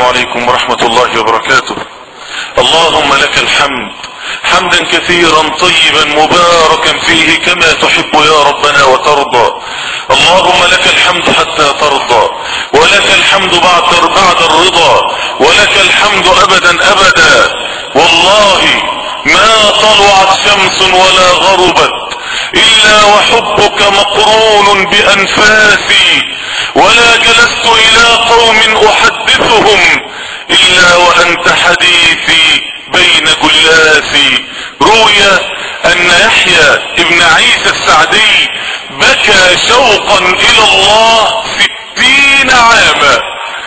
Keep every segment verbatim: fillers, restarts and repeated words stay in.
عليكم ورحمة الله وبركاته. اللهم لك الحمد حمدا كثيرا طيبا مباركا فيه كما تحب يا ربنا وترضى. اللهم لك الحمد حتى ترضى، ولك الحمد بعد بعد الرضا، ولك الحمد ابدا ابدا. والله ما طلعت شمس ولا غربت الا وحبك مقرون بانفاسي، ولا جلست الى قوم احدثهم الا وانت حديثي بين جلاسي. روي ان يحيى ابن عيسى السعدي بكى شوقا الى الله ستين عاما.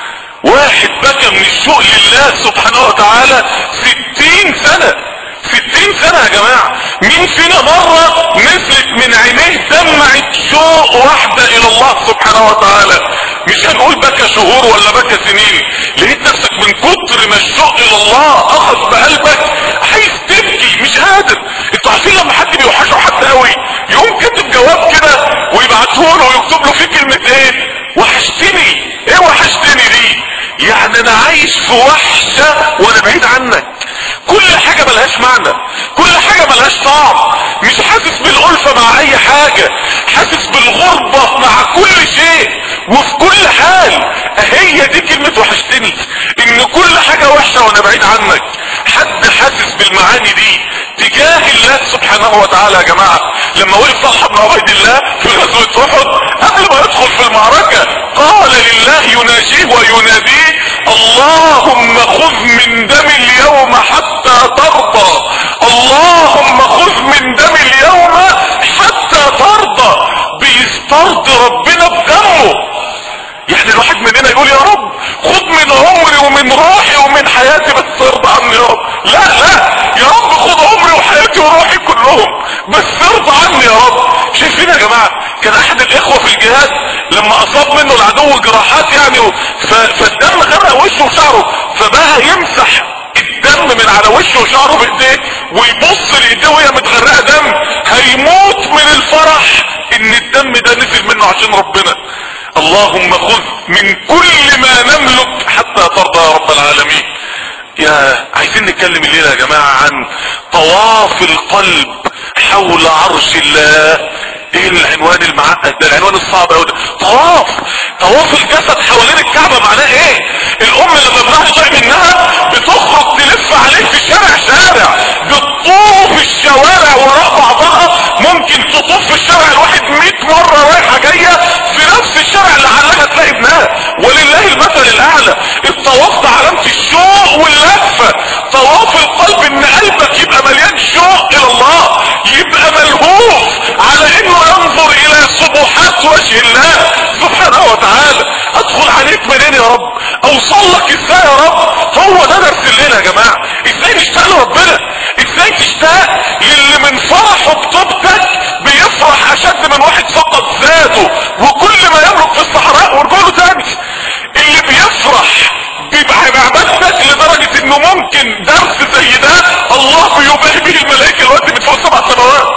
واحد بكى من الشوق لله سبحانه وتعالى ستين سنة. ستين سنة يا جماعة. مين فينا مرة نزلت من عينيه دمعة شوق واحدة الى الله سبحانه وتعالى؟ مش هنقول بكى شهور ولا بكى سنين. لقيت نفسك من كتر ما الشوق الى الله اخذ بقلبك عايز تبكي مش قادر. انتوا عارفين لما حد بيوحشه حد قوي يقوم كاتب جواب كده ويبعته له ويكتب له فيه كلمة ايه؟ وحشتني. ايه وحشتني دي؟ يعني انا عايش في وحشة وانا بعيد عنك. كل حاجة ملهاش معنى، كل حاجة ملهاش طعم، مش حاسس بالألفة مع اي حاجة، حاسس بالغربة مع كل شيء وفي كل حال. هي دي كلمة وحشتني، ان كل حاجة وحشة وانا بعيد عنك. حد حاسس بالمعاني دي تجاه الله سبحانه وتعالى يا جماعة؟ لما وقف طلحة بن عبيد الله في غزوة احد قبل ما يدخل في المعركة قال لله يناجيه ويناديه: اللهم خذ من دم اليوم حتى ترضى، اللهم خذ من دم اليوم حتى ترضى. بيسترضي ربنا بدمه. يعني الواحد مننا يقول يا رب خذ من عمري ومن روحي ومن حياتي بس ارضى عني يا رب. لا لا يا رب خذ عمري وحياتي وروحي كلهم بس ارضى عني يا رب. شايفين يا جماعة؟ كان احد الاخوة في الجهاد لما اصاب منه العدو جراحات يعني فالدم غرق وشه وشعره، فبقى يمسح الدم من على وشه وشعره بايديه ويبص لايديه وهي متغرقه دم، هيموت من الفرح ان الدم ده نزل منه عشان ربنا. اللهم خذ من كل ما نملك حتى ترضى يا رب العالمين. يا عايزين نتكلم الليلة يا جماعة عن طواف القلب حول عرش الله. ايه العنوان المعقد ده؟ العنوان الصعب اوي ده. طواف طواف الجسد حوالين الكعبة معناه ايه؟ الام لما ابنها يضيع منها بتخرج تلف عليه في شارع شارع، بتطوف الشوارع وراء بعضها. ممكن تطوف في الشارع الواحد مئة مرة رايحة جاية في نفس الشارع اللي علها تلاقي ابنها. ولله المثل الاعلى. الطواف ده علامة الشوق واللفة. طواف القلب ان قلبك يبقى مليان شوق الى الله، يبقى ملهوف على انه ينظر الى سبحات وجه الله سبحانه وتعالى. ادخل عليك منين يا رب؟ اوصل لك ازاي يا رب؟ هو ده درس الليله يا جماعه. ازاي نشتاق لربنا؟ ازاي تشتاق للي من فرحه بطوبتك بيفرح اشد من واحد فقد ذاته وكل ما يملك في الصحراء ورجوله تاني؟ اللي بيفرح بعبادتك لدرجة انه ممكن درس زي ده الله بيباهي به الملائكة الوقت من فوق سبع سنوات.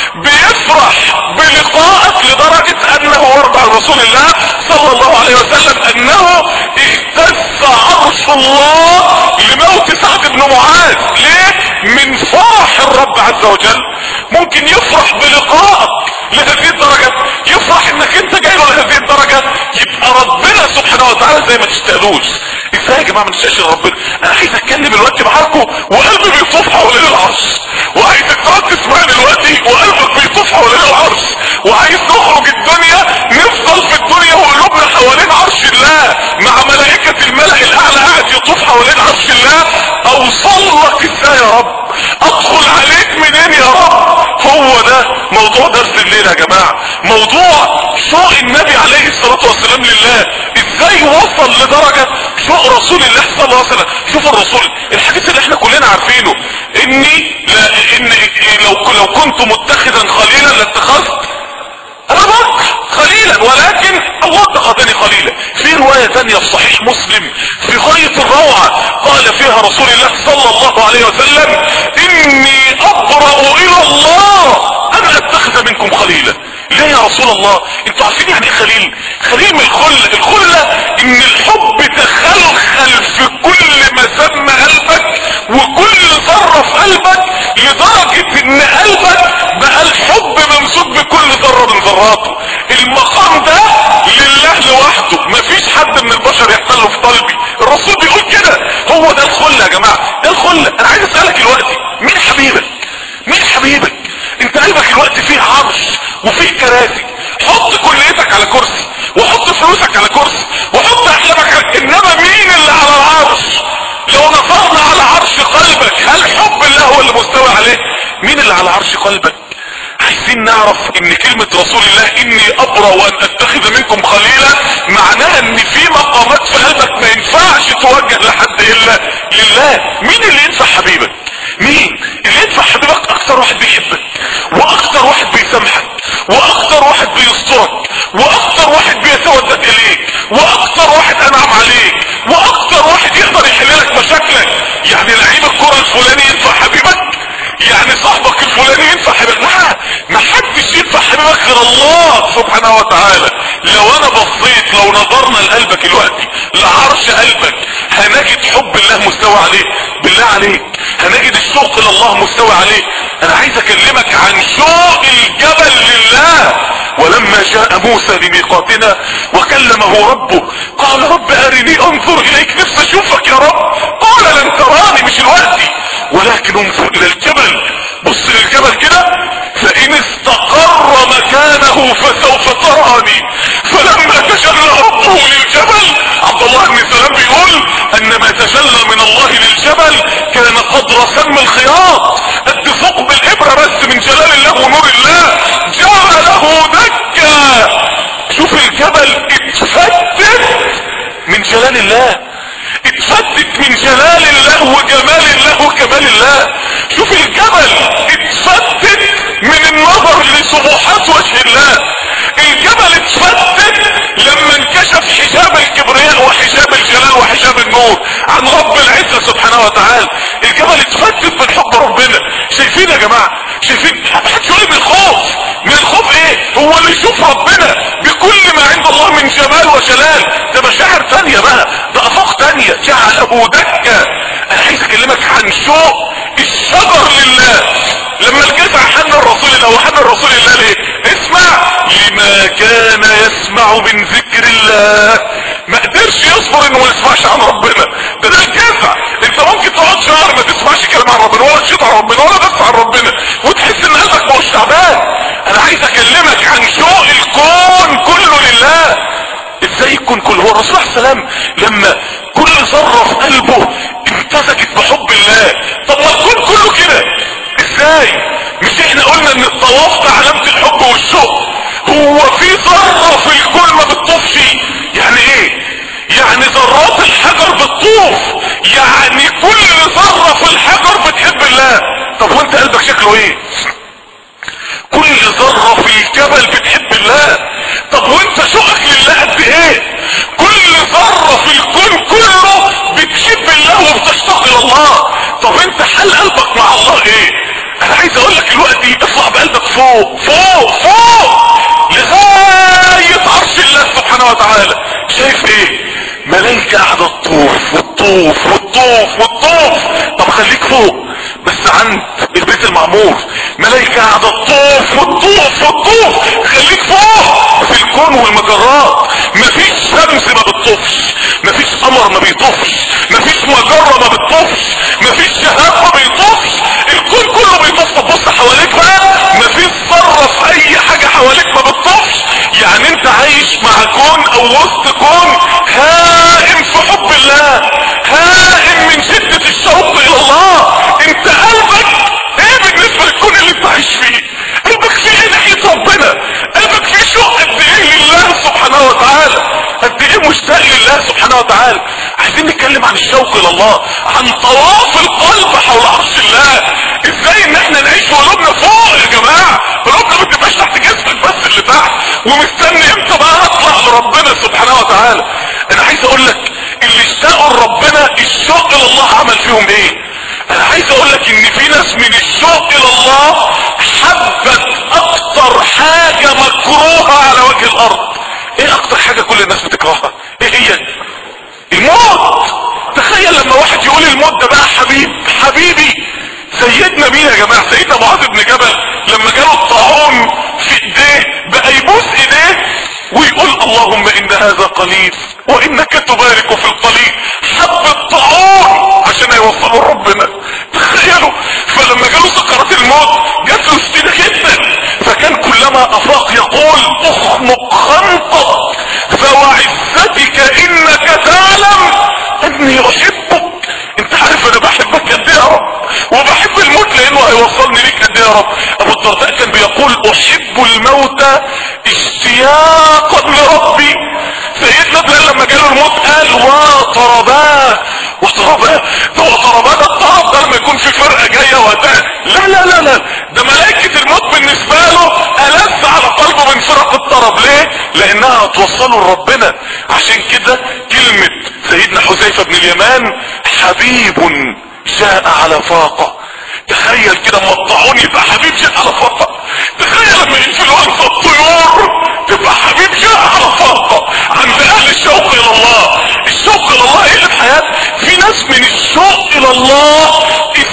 بيفرح بلقائك لدرجة انه ورد عن رسول الله صلى الله عليه وسلم انه اهتز عرش الله لموت سعد بن معاذ. ليه؟ من فرح الرب عز وجل. ممكن يفرح بلقائك لهذه الدرجة، يفرح انك انت جاي له لهذه الدرجة. يبقى ربنا سبحانه وتعالى زي ما تشتاقلوش. ازاي يا جماعة ما نشتاقش لربنا؟ انا عايز اتكلم الوقت معاكم وقلبي بيطوف حوالين العرش، وعايزك تقعد تسمعني دلوقتي وقلبك بيطوف حوالين العرش، وعايز نخرج الدنيا نفضل في الدنيا وقلوبنا حوالين عرش الله مع ملائكة الملأ الاعلى قاعد يطوف حوالين عرش الله. اوصل لك ازاي يا رب؟ ادخل عليك منين يا رب؟ هو ده موضوع درس الليل يا جماعة. موضوع شوق النبي عليه الصلاة والسلام لله. ازاي وصل لدرجة شوق رسول الله صلى الله عليه وسلم؟ شوف الرسول الحديث اللي احنا كلنا عارفينه، اني لا إن لو لو كنت متخذا خليلا لاتخذت ابا بكر خليلا ولكن الله اتخذني خليلا. في رواية ثانية في صحيح مسلم في غاية الروعة قال فيها رسول الله صلى الله عليه وسلم: اني ابرأ الى الله ان اتخذ منكم خليلا. ليه يا رسول الله؟ انتوا عارفين يعني ايه خليل؟ خليل من الخلة. الخلة ان الحب تخلخل في الخلة يا جماعة، ده الخلة. انا عايز اسألك دلوقتي، مين حبيبك؟ مين حبيبك؟ انت قلبك دلوقتي فيه عرش وفيه كراسي، حط كليتك على كرسي وحط فلوسك على كرسي وحط احلامك على، انما مين اللي على العرش؟ لو نظرنا على عرش قلبك، هل حب الله هو اللي مستوى عليه؟ مين اللي على عرش قلبك؟ عايزين نعرف ان كلمة رسول الله اني ابرأ وان اتخذ منكم خليلا معناها ان في مقامات في قلبك ما ينفعش توجه لحد الا لله. مين اللي ينفع حبيبك؟ مين اللي ينفع حبيبك؟ اكتر واحد بيحبك، واكتر واحد بيسامحك، واكتر واحد بيسترك، واكتر واحد بيتودد اليك، واكتر واحد انعم عليك، واكتر واحد يقدر يحل لك مشاكلك. يعني لعيب الكرة الفلاني ينفع حبيبك؟ يعني صاحبك الفلاني ينفع حبيبك؟ لا، ما حدش ينفع حبيبك غير الله سبحانه وتعالى. لو انا بصيت، لو نظرنا لقلبك دلوقتي، لعرش قلبك، هنجد حب الله مستوى عليه. بالله عليك هنجد الشوق الى الله مستوى عليه. انا عايز اكلمك عن شوق الجبل لله. ولما جاء موسى لميقاتنا وكلمه ربه قال رب ارني انظر اليك، نفسي اشوفك يا رب. قال لن تراني، مش الوقت، ولكن انظر الى الجبل. بص للجبل كده، فان استقر مكانه فسوف تراني. فلما تجلى ربه للجبل، عبد الله بن سلام بيقول ان ما تجلى من الله للجبل كان قدر سم الخياط، قد ثقب الابره بس من جلال الله ونور الله، جعله دكا. شوف الجبل اتفتت من جلال الله، اتفتت من جلال الله وجمال الله وكمال الله. شوف الجبل اتفتت من النظر لسبحات وجه الله. الجبل اتفتت لما انكشف حجاب الكبرياء وحجاب الجلال وحجاب النور عن رب العزة سبحانه وتعالى. الجبل اتفتت من حب ربنا. شايفين يا جماعة؟ شايفين؟ محدش يقول من الخوف. من الخوف ايه؟ هو اللي يشوف ربنا بكل ما عند الله من جمال وجلال، ده مشاعر تانية بقى، ده افاق تانية. جعله دكا. انا عايز اكلمك عن شوق الشجر لله. لما الجزع حن الرسول الله، وحن الرسول الله ليه؟ اسمع، لما كان يسمع من ذكر الله. ما قدرش يصبر انه ما يسمعش عن ربنا. ده ده الجزع. انت ممكن تقعد شهر ما تسمعش كلام عن ربنا، ولا تشيط عن ربنا، ولا تسمع عن ربنا، وتحس ان قلبك مش تعبان. انا عايز اكلمك عن شوق الكون كله لله. ازاي الكون كله؟ هو الرسول عليه السلام لما كل ذره في قلبه امتزجت بحب الله، طب ما الكون كله كده ازاي؟ مش احنا قلنا ان الطواف ده علامة الحب والشوق؟ هو في ذرة في الكون ما بتطوفش؟ يعني ايه؟ يعني ذرات الحجر بتطوف، يعني كل ذرة في الحجر بتحب الله. طب وانت قلبك شكله ايه؟ كل ذرة في الجبل بتحب الله. طب وانت شوقك لله قد ايه؟ كل ذرة في الكون كله بتحب الله وبتشتاق الى الله. طب انت حل قلبك مع الله ايه؟ انا عايز اقول لك دلوقتي، اطلع بقلبك فوق فوق فوق لغاية عرش الله سبحانه وتعالى. شايف ايه؟ ملايكة قاعدة تطوف وتطوف وتطوف وتطوف. طب خليك فوق بس عند البيت المعمور، ملايكة قاعدة تطوف وتطوف وتطوف. خليك فوق في الكون والمجرات. مفيش شمس ما بتطوفش، مفيش قمر ما بيطوفش، مفيش مجرة ما بتطوفش، مفيش شهاب ما بيطوفش. الكون كله بيطوف. طب بص حواليك بقى، مفيش ذرة في اي حاجة حواليك ما بتطوفش. يعني انت عايش مع كون او وسط كون هائم في حب الله، هائم من شدة الشوق الى الله. انت قلبك ايه بالنسبة للكون اللي انت عايش فيه؟ قلبك فيه ايه ناحية ربنا؟ قلبك فيه شوق قد ايه لله سبحانه وتعالى؟ قد ايه مشتاق لله سبحانه وتعالى؟ عايزين نتكلم عن الشوق الى الله، عن طواف القلب حول عرش الله. ازاي ان احنا نعيش وقلوبنا فوق يا جماعة؟ قلوبنا ما تبقاش تحت جسمك بس اللي تحت، ومستني امتى بقى اطلع لربنا سبحانه وتعالى. انا عايز اقول لك اللي اشتاقوا لربنا الشوق الى الله عمل فيهم ايه؟ انا عايز اقول لك ان في ناس من الشوق الى الله حبت اكتر حاجة مكروهة على وجه الارض. ايه اكتر حاجة كل الناس بتكرهها؟ ايه هي؟ الموت. تخيل لما واحد يقول الموت ده بقى حبيب حبيبي. سيدنا مين يا جماعة؟ سيدنا معاذ بن جبل لما جاله الطاعون في ايديه بقى يبوس ايديه ويقول اللهم ان هذا قليل وانك تبارك في القليل. حب الطاعون عشان هيوصل اني احبك. انت عارف انا بحبك قد ايه يا رب، وبحب الموت لانه هيوصلني ليك قد ايه يا رب. ابو الدرداء كان بيقول احب الموت اشتياقا لربي. سيدنا بلال لما جاله الموت قال وطرباه. وطرباه ده وطرباه ده الطرب ده لما يكون في فرقه جايه وقتها، لا لا لا لا ده ملائكه الموت بالنسبه له ألذ على قلبه من فرق الطرب. ليه؟ لانها هتوصله لربنا. عشان كده كلمه سيدنا حذيفه بن اليمان حبيب جاء على فاقه. تخيل كده مقطعون يبقى حبيب جاء على فاقه. تخيل لما ينفلوا انف الطيور تبقى حبيب جاء على فاقه. عند اهل الشوق الى الله، الشوق الى الله ايه اللي في حياتك؟ في ناس من الشوق الى الله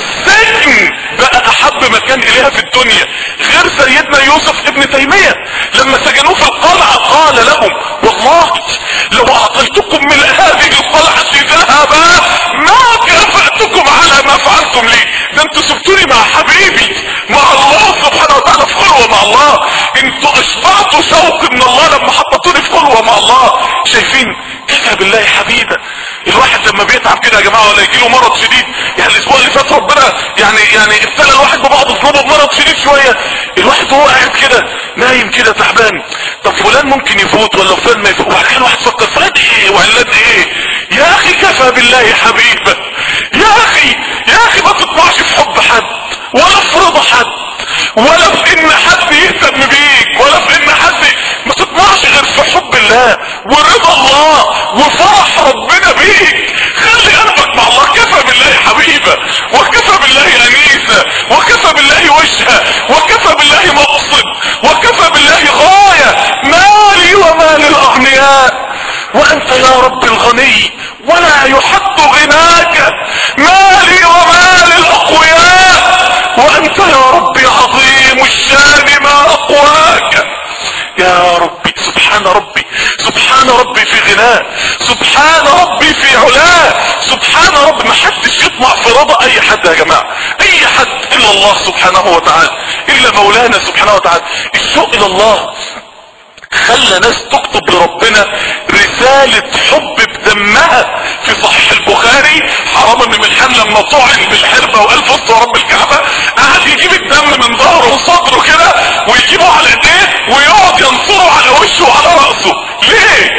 السجن بقى احب مكان اليها في الدنيا. غير سيدنا يوسف ابن تيمية لما سجنوه في القلعة قال لهم والله لو اعطيتكم من هذه القلعة ذهبا ما كافأتكم على ما فعلتم لي. ده انتوا سبتوني مع حبيبي مع الله سبحانه وتعالى في خلوة مع الله. انتوا اشبعتوا شوق من الله لما حطتوني في خلوة مع الله. شايفين؟ كفى بالله حبيبا. الواحد لما بيتعب كده يا جماعه ولا يجيله مرض شديد، يعني الاسبوع اللي فات ربنا يعني يعني ابتلى الواحد ببعض ذنوبه بمرض شديد شويه، الواحد وهو قاعد كده نايم كده تعبان، طب فلان ممكن يفوت ولا فلان ما يفوت، وبعد كده الواحد فكر فلان ايه وعلان ايه. يا اخي كفى بالله حبيبا. يا اخي يا اخي ما تطمعش في حب حد ولا في رضا حد ولا في ان حد يهتم بيك ولا في ان حد، ما تطمعش غير في حب الله ورضا الله وفرح ربنا بيك. خلي قلبك مع الله. كفى بالله حبيبة وكفى بالله انيسة وكفى بالله وجهة وكفى بالله مقصد وكفى بالله غاية. مالي ومال الاغنياء وانت يا رب الغني ولا يحد غناك. مالي ومال الاقوياء وانت يا ربي عظيم الشان ما اقواك. يا ربي سبحان ربي سبحان ربي في غناه، سبحان ربي في علاه، سبحان ربي. ما حدش يطمع في رضا اي حد يا جماعه، اي حد الا الله سبحانه وتعالى، الا مولانا سبحانه وتعالى. الشوق الى الله خلى ناس تكتب لربنا رسالة حب بدمها. في صحيح البخاري حرام بن ملحان لما طعن بالحربة وقال فزت ورب الكعبة قعد يجيب الدم من ظهره وصدره كده ويجيبه على ايديه ويقعد ينصره على وشه وعلى رأسه. ليه؟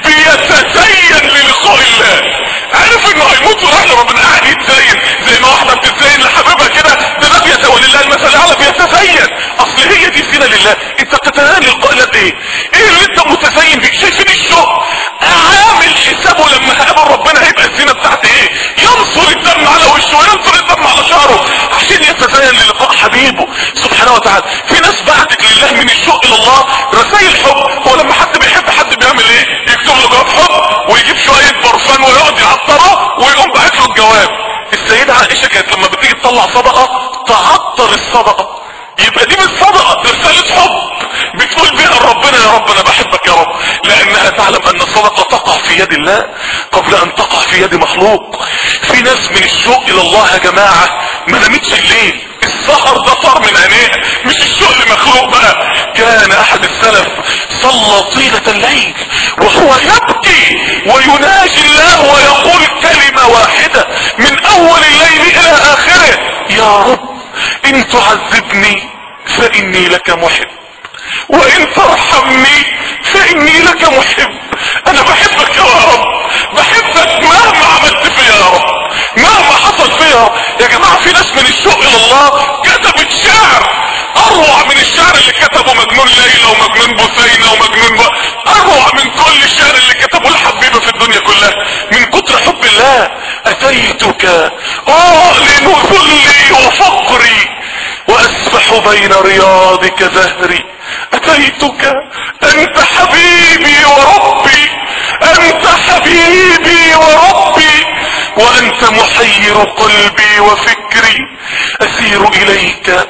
بيتزين للقاء الله. عارف انه هيموت وراح لربنا قاعد يتزين زي ما واحدة بتتزين لحبيبها كده. ده ده بيتولى لله المثل الاعلى بيتزين. اصل هي دي زينة لله. انت بتتزين للقاء الله بايه؟ ايه اللي انت متزين بيه؟ شايفين الشوق؟ عامل حسابه لما هقابل ربنا هيبقى الزينة بتاعتي ايه؟ ينصر الدم على وشه وينصر الدم على شعره عشان يتزين للقاء حبيبه سبحانه وتعالى. في ناس بعتت لله من الشوق الى الله رسائل حب. هو لما حد بيحب حد بيعمل ايه؟ يكتب له جواب حب ويجيب شوية برفان ويقعد يعطره ويقوم باعت له الجواب. السيدة عائشة كانت لما بتيجي تطلع صدقة تعطر الصدقة. يبقى دي مش صدقة، دي رسالة حب بتقول بيها لربنا يا رب انا بحبك يا رب، لانها تعلم ان الصدقة تقع في يد الله قبل ان تقع في يد مخلوق. في ناس من الشوق الى الله يا جماعة ما نامتش الليل، السهر ده طار من عينيه، مش الشوق لمخلوق بقى. كان احد السلف صلى طيلة الليل وهو يبكي ويناجي الله ويقول كلمة واحدة من اول الليل الى اخره: يا رب ان تعذبني فاني لك محب وان ترحمني فاني لك محب. انا بحبك يا رب، بحبك مهما عملت فيا يا رب، مهما حصل فيا يا رب. يا جماعة في ناس من الشوق الى الله كتبت شعر اروع من الشعر اللي كتبه مجنون ليلى ومجنون بثينة ومجنون ب... اروع من كل الشعر اللي كتبه الحبيبة في الدنيا كلها من كتر حب الله. اتيتك اعلن ذلي وفقري واسبح بين رياضك زهري. اتيتك انت حبيبي وربي، انت حبيبي وربي، وانت محير قلبي وفكري. اسير اليك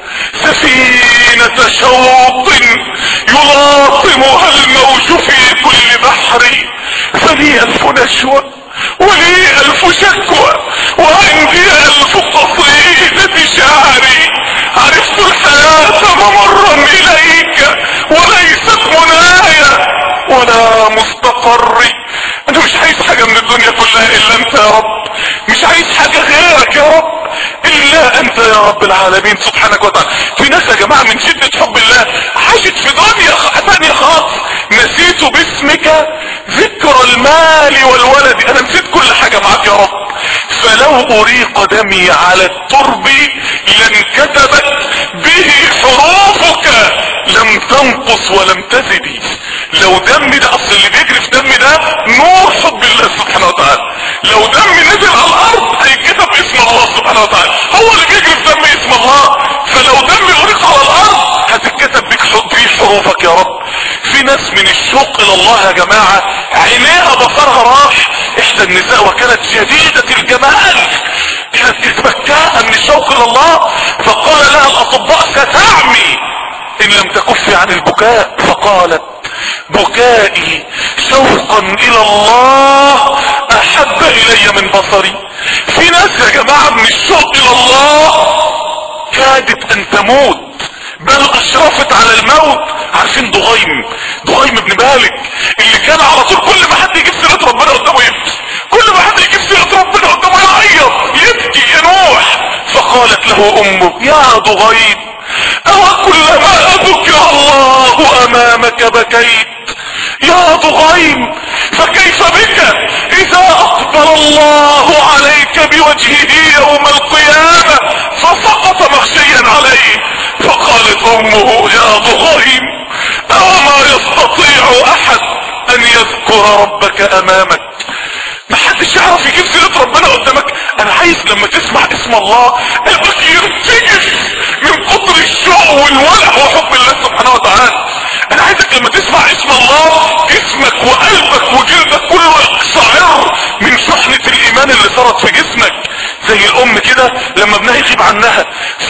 سفينة شوق يلاطمها الموج في كل بحر، فلي الف نشوة ولي الف شكوى وعندي الف قصيدة شعري. عرفت الحياة ممرا اليك وليست منايا ولا مستقري. انا مش عايز حاجة من الدنيا كلها الا انت يا رب. يا رب العالمين سبحانك وتعالى. في ناس يا جماعة من شدة حب الله عاشت في دنيا ثانية خالص. نسيت باسمك ذكر المال والولد، انا نسيت كل حاجة معاك يا رب. فلو اريق دمي على الترب لانكتبت به حروفك لم تنقص ولم تزدي. لو دمي ده، اصل اللي بيجري في دمي ده نور حب الله سبحانه وتعالى. لو دمي نزل على الارض هيتكتب اسم الله سبحانه وتعالى، هو اللي بيجري في دمي اسم الله. فلو دمي اريق على الارض هتتكتب بك في حروفك يا رب. في ناس من الشوق الى الله يا جماعة عينيها بصرها راح. احدى النساء وكانت شديدة الجمال، كانت تتبكاها من الشوق الى الله، فقال لها الاطباء ستعمي ان لم تكفي عن البكاء. فقالت بكائي شوقا الى الله احب الي من بصري. في ناس يا جماعة من الشوق الى الله كادت ان تموت، بل اشرفت على الموت. عارفين ضغيم ضغيم ابن مالك اللي كان على طول كل ما حد يجيب سيرة ربنا قدامه يبكي، كل ما حد يجيب سيرة ربنا قدامه يعيط يبكي ينوح. فقالت له امه يا ضغيم او كلما ذكر الله امامك بكيت؟ يا ضغيم فكيف بك اذا اقبل الله عليك بوجهه يوم القيامة فسقط مغشيا عليه. فقالت امه يا ضغيم اوما يستطيع احد ان يذكر ربك امامك؟ ما حدش يعرف يجيب سيرة ربنا قدامك. انا عايز لما تسمع اسم الله قلبك يرتجف من كتر الشوق والولع وحب الله سبحانه وتعالى. انا عايزك لما تسمع اسم الله جسمك وقلبك وجلدك كله يقشعر من شحنة الايمان اللي صارت في جسمك. زي الام كده لما ابنها يغيب عنها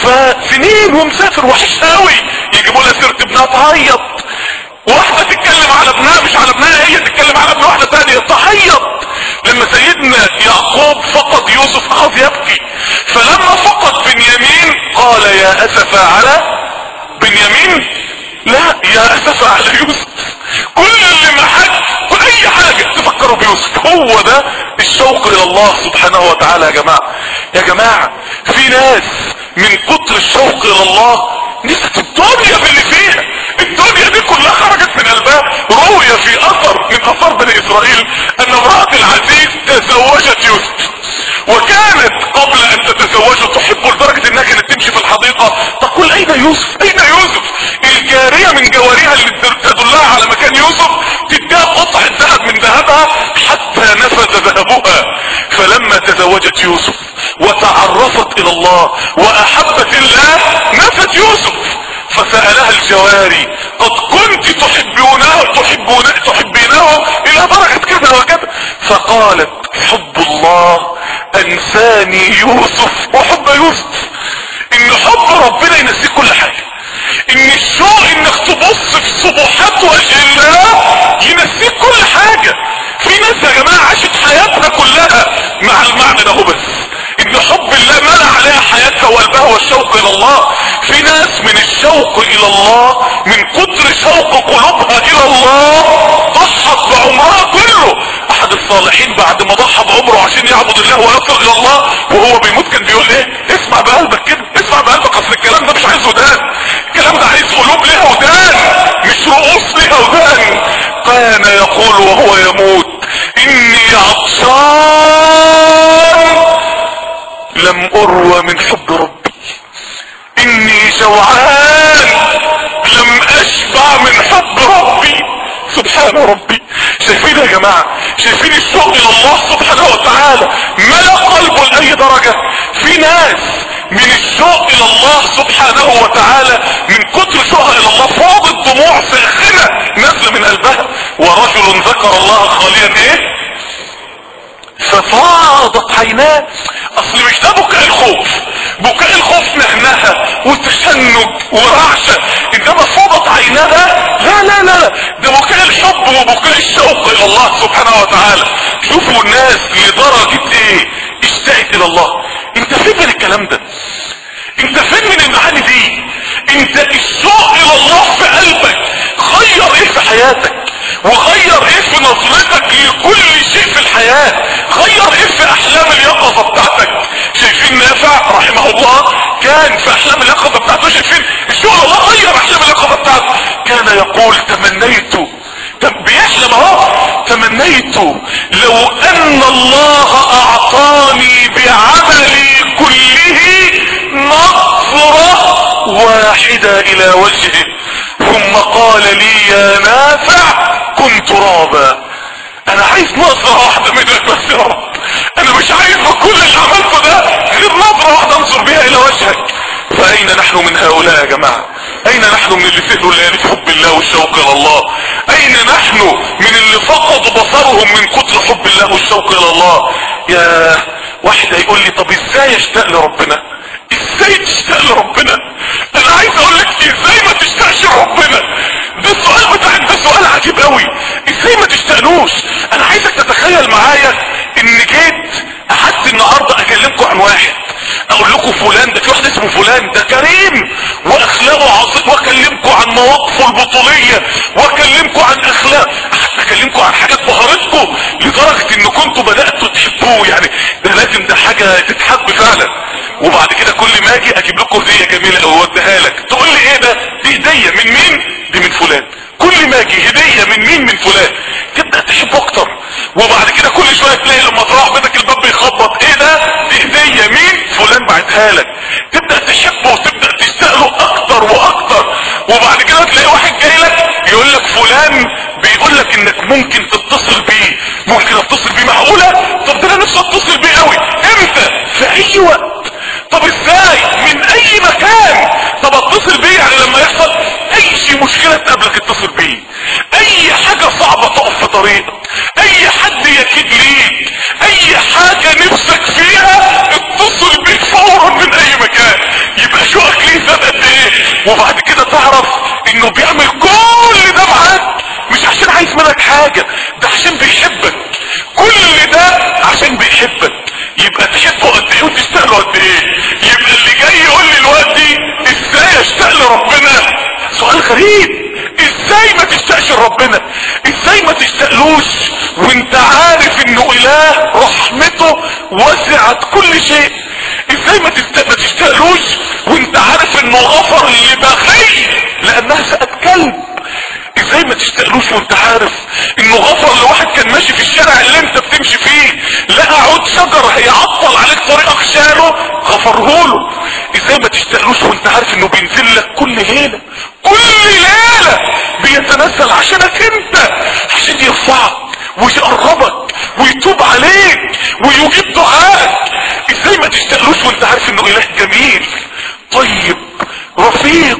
فسنين ومسافر وحشاوي يجيبوا لها سيرة ابنها تعيط. واحدة تتكلم على ابنها مش على ابنها هي، تتكلم على ابن واحدة تانية تعيط. لما سيدنا يعقوب فقد يوسف اخذ يبكي، فلما فقد بنيامين قال يا اسف على بنيامين لا يا اسف على يوسف. كل اللي معاك كل اي حاجة تفكروا بيوسف. هو ده الشوق الى الله سبحانه وتعالى يا جماعة. يا جماعة في ناس من كتر الشوق الى الله نسيت الدنيا باللي فيها. الدنيا دي كلها خرجت من قلبها. روي في اثر من اثار بني اسرائيل ان امرأة العزيز تزوجت يوسف، وكانت قبل ان تتزوجه تحبه لدرجة انها كانت تمشي في الحديقة تقول اين يوسف اين يوسف. الجارية من جواريها اللي تدلها على مكان يوسف تديها قطعة ذهب من ذهبها حتى نفذ ذهبها. فلما تزوجت يوسف وتعرفت الى الله واحبت الله نفت يوسف. فسألها الجواري قد كنت تحبونه تحبونه تحبينه الى درجة كذا وكذا؟ فقالت حب الله انساني يوسف وحب يوسف. ان حب ربنا ينسيك كل حاجة، ان الشوق انك تبص في سبحات وجه الله ينسيك كل حاجة. في ناس يا جماعة عاشت حياتها كلها مع المعنى ده بس، ان حب الله ملأ عليها حياتها وقلبها والشوق الى الله. في ناس من الشوق الى الله من كتر شوق قلوبها الى الله ضحت بعمرها كله. احد الصالحين بعد ما ضحى بعمره عشان يعبد الله ويصل الى الله وهو بيموت كان بيقول ايه؟ اسمع بقلبك كده، اسمع بقلبك، اصل الكلام ده مش عايز ودان، الكلام ده عايز قلوب ليها ودان مش رؤوس ليها ودان. كان يقول وهو يموت اني عطشان لم اروى من حب ربي، اني جوعان لم اشبع من حب ربي. سبحان ربي. شايفين يا جماعة؟ شايفين الشوق الى الله سبحانه وتعالى ملأ قلبه لأي درجة؟ في ناس من الشوق الى الله سبحانه وتعالى من كتر شوقها الى الله فاضت دموع ساخنة نازلة من قلبها. ورجل ذكر الله خاليا ايه؟ ففاضت عيناه. اصل مش ده بكاء الخوف، بكاء الخوف نهنها وتشنج ورعشة، انما فاضت عينها لا لا لا ده بكاء الحب وبكاء الشوق الى الله سبحانه وتعالى. شوفوا الناس لدرجة ايه اشتاقت الى الله. انت فين من الكلام ده؟ انت فين من المعاني دي؟ انت الشوق الى الله في قلبك غير ايه في حياتك؟ وغير ايه في نظرتك لكل شيء في الحياة؟ غير ايه في احلام اليقظة بتاعتك؟ شايفين نافع رحمه الله كان واحدة الى وجهه ثم قال لي يا نافع كن ترابا. انا عايز نظرة واحدة منك بس يا رب، انا مش عايز كل اللي عملته ده غير نظرة واحدة انظر بيها الى وجهك. فاين نحن من هؤلاء يا جماعة؟ اين نحن من اللي سهلوا الليالي في حب الله والشوق الى الله؟ اين نحن من اللي فقدوا بصرهم من كتر حب الله والشوق الى الله؟ يا واحد هيقول لي طب ازاي اشتاق لربنا؟ ازاي تشتاق لربنا؟ انا عايز اقول لك ازاي ما تشتاقش لربنا؟ ده السؤال بتاعك ده سؤال عجيب قوي، ازاي ما تشتاقلوش؟ انا عايزك تتخيل معايا ان جيت قعدت النهارده اكلمكم عن واحد، اقول لكم فلان ده، في واحد اسمه فلان ده كريم واخلاقه عظيم، واكلمكم عن مواقفه البطوليه، واكلمكم عن اخلاق، اكلمكم عن حاجات بهرتكم لدرجه ان كنتوا بداتوا تحبوه. يعني ده لازم ده حاجه تتحب فعلا. وبعد كده كل ما اجي اجيب لكم هديه جميله او اوديها لك تقول لي ايه ده؟ دي هديه من مين؟ دي من فلان. كل ما اجي هديه من مين؟ من فلان. تبدا تحبه اكتر. وبعد كده كل شويه تلاقي لما تروح بيتك الباب بيخبط، ايه ده؟ دي هديه مين؟ فلان بعتها لك. تبدا تحبه وتبدا تشتاق له اكتر واكتر. وبعد كده تلاقي واحد جاي لك يقول لك فلان بيقول لك انك ممكن تتصل بيه. ممكن اتصل بيه؟ معقوله؟ طب ده انا نفسي اتصل بيه قوي. امتى؟ في اي وقت. طب ازاي؟ من اي مكان. طب اتصل بيه يعني لما يحصل اي مشكلة تقابلك اتصل بيه، اي حاجة صعبة تقف في طريقك، اي حد يكيد ليك، اي حاجة نفسك فيها اتصل بيه فورا من اي مكان. يبقى شوقك ليه زاد قد ايه. وبعد كده تعرف انه بيعمل كل ده معاك مش عشان عايز منك حاجة، ده عشان بيحبك. كل ده عشان بيحبك. يبقى تحبه قد ايه وتشتاق له قد ايه. يبقى اللي جاي يقول لي دلوقتي ازاي اشتاق لربنا، سؤال غريب. ازاي ما تشتاقش لربنا؟ ازاي ما تشتاقلوش وانت عارف انه اله رحمته وسعت كل شيء؟ ازاي ما تشتاقلوش وانت عارف انه غفر لبغي لانها سقت كلب؟ ازاي ما تشتاقلوش وانت عارف انه غفر لواحد كان ماشي في الشارع اللي انت بتمشي فيه لقى عود شجر هيعطل عليك طريقك شاله غفره له؟ ازاي ما تشتاقلوش وانت عارف انه بينزل لك كل ليله كل ليله بيتنزل عشانك انت، عشان يرفعك ويقربك ويتوب عليك ويجيب دعائك؟ ازاي ما تشتاقلوش وانت عارف انه اله جميل طيب رفيق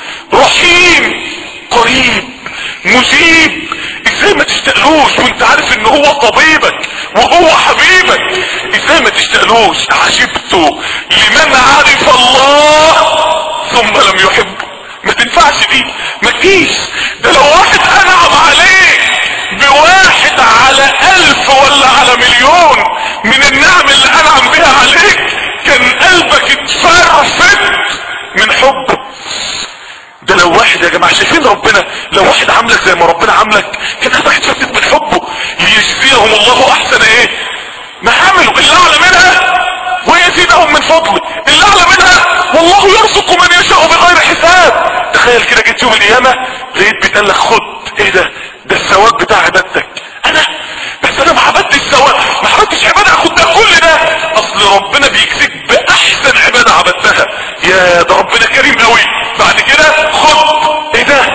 رحيم قريب مجيب؟ ازاي ما تشتاقلوش وانت عارف ان هو طبيبك وهو حبيبك؟ ازاي ما تشتاقلوش؟ عجبت لمن عرف الله ثم لم يحبه. ما تنفعش دي، ما تجيش. ده لو واحد انعم عليك بواحد على الف ولا على مليون من النعم اللي انعم بها عليك كان قلبك اتفرفت من حبه. ده لو واحد يا جماعة شايفين ربنا، لو واحد عاملك زي ما ربنا عاملك كان قلبك اتفرفت من حبه. ليجزيهم الله احسن ايه ما عملوا، اللي اعلى منها ويزيدهم من فضله، اللي اعلى منها والله يرزق من يشاء بغير حساب. تخيل كده جيت يوم القيامة لقيت بيتقال لك خد ايه ده؟ ده الثواب بتاع عبادتك. انا بس انا ما عبدتش ثواب، ما عبدتش عبادة اخد ده كل ده. اصل ربنا بيجزيك باحسن عبادة عبدتها. يا ده ربنا كريم قوي. بعد كده خد ايه ده؟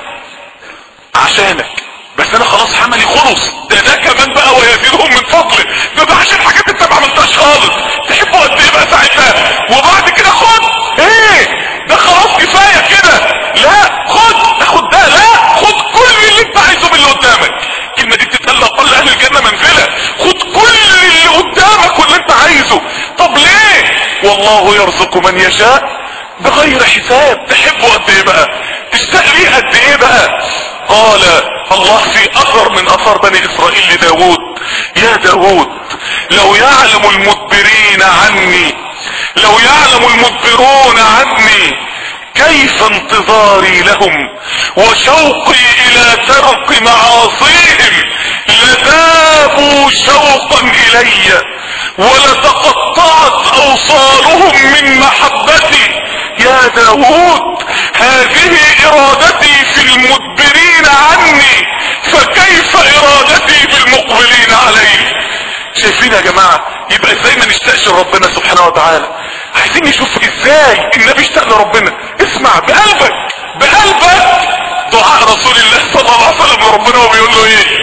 عشانك بس انا خلاص حملي خلص. ده ده كمان بقى ويزيدهم من فضله. ده ده عشان حاجات انت ما عملتهاش خالص. تحبه قد ايه بقى ساعتها؟ وبعد كده خد ايه؟ ده خلاص كفايه كده. لا خد تاخد ده، لا خد كل اللي انت عايزه من اللي قدامك. الكلمه دي بتتقال لاقل اهل الجنه منزله. خد كل اللي قدامك واللي انت عايزه. طب ليه؟ والله يرزق من يشاء بغير حساب. تحبه قد ايه بقى؟ تشتاق ليه قد ايه بقى؟ قال الله في اثر من اثار بني اسرائيل لداود: يا داود لو يعلم المدبرين عني، لو يعلم المدبرون عني كيف انتظاري لهم وشوقي الى ترك معاصيهم لذابوا شوقا الي ولتقطعت اوصالهم من محبتي. يا داود هذه ارادتي في المدبرين عني فكيف ارادتي بالمقبلين عليه. شايفين يا جماعة؟ يبقى ازاي ما نشتاقش لربنا سبحانه وتعالى؟ عايزين نشوف ازاي النبي اشتاق لربنا. اسمع بقلبك بقلبك دعاء رسول الله صلى الله عليه وسلم لربنا وبيقول له ايه؟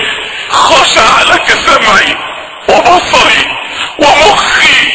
خشع لك سمعي وبصري ومخي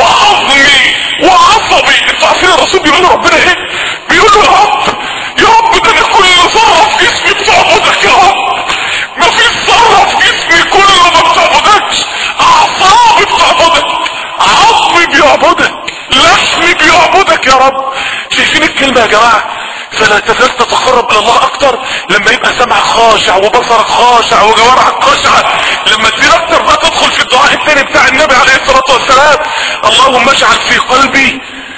وعظمي وعصبي. انتوا عارفين الرسول بيقول لربنا ايه؟ بيقول له يا رب يا رب ده انا كل ذره في جسمي بتعبدك يا رب، مفيش ذره في جسمي كله ما بتعبدكش، اعصابي بتعبدك، عظمي بيعبدك، لحمي بيعبدك يا رب. شايفين الكلمه يا جماعه؟ فلا تزال تتقرب الى الله اكتر لما يبقى سمعك خاشع وبصرك خاشع وجوارحك خاشعه. لما تزيد اكتر بقى تدخل في الدعاء الثاني بتاع النبي عليه الصلاه والسلام، اللهم اجعل في قلبي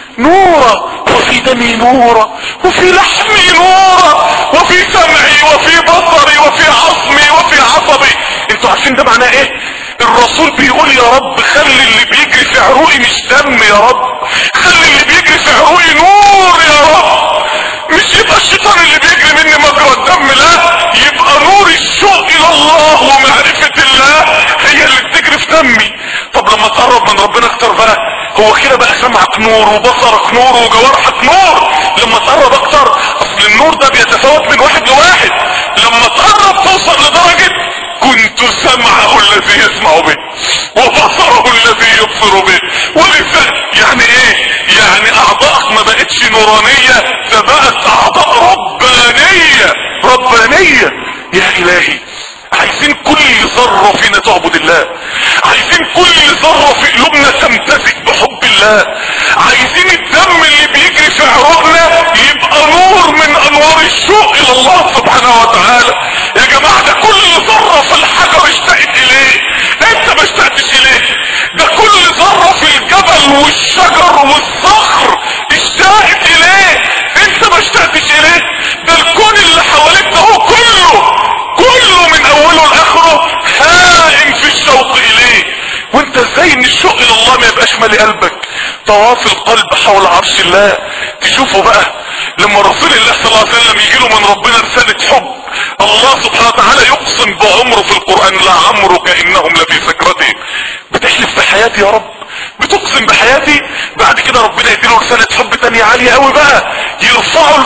نورا وفي دمي نورا وفي لحمي نورا وفي سمعي وفي بصري وفي عظمي وفي عصبي. انتوا عارفين ده معناه ايه؟ الرسول بيقول يا رب خلي اللي بيجري في عروقي مش دم يا رب، خلي اللي بيجري في عروقي نور يا رب، مش يبقى الشيطان اللي بيجري مني مجرى الدم، لا يبقى نور الشوق الى الله ومعرفة الله هي اللي بتجري في دمي. طب لما تقرب من ربنا اكتر بقى، هو كده بقى سمعك نور وبصرك نور وجوارحك نور. لما تقرب اكتر، اصل النور ده بيتفاوت من واحد لواحد، لما تقرب توصل لدرجة كنت سمعه الذي يسمع به وبصره الذي يبصر به ولسان. يعني ايه؟ يعني اعضائك ما بقتش نورانية، ده بقت اعضاء ربانية ربانية. يا الهي عايزين كل ذرة فينا تعبد الله، عايزين كل ذرة في قلوبنا تمتزج بحب الله، عايزين الدم اللي بيجري في عروقنا يبقى نور من انوار الشوق الى الله سبحانه وتعالى. يا جماعة ده كل ذرة في الحجر اشتقت اليه، انت ما اشتقتش اليه. ده كل ذرة في الجبل والشجر والصخر اشتقت اليه، انت ما اشتقتش اليه. ده الكون اللي حواليك ده هو كله كله من اوله لاخره هائم في الشوق اليه. وانت ازاي ان الشوق الى الله ما يبقاش مالي قلبك؟ طواف القلب حول عرش الله. تشوفوا بقى لما رسول الله صلى الله عليه وسلم يجي له من ربنا رسالة حب، الله سبحانه وتعالى يقسم بعمره في القرآن لعمرك انهم لفي سكرتهم. بتحلف بحياتي يا رب، بتقسم بحياتي، بعد كده ربنا يديله رسالة حب تانية عالية قوي بقى، يرفعه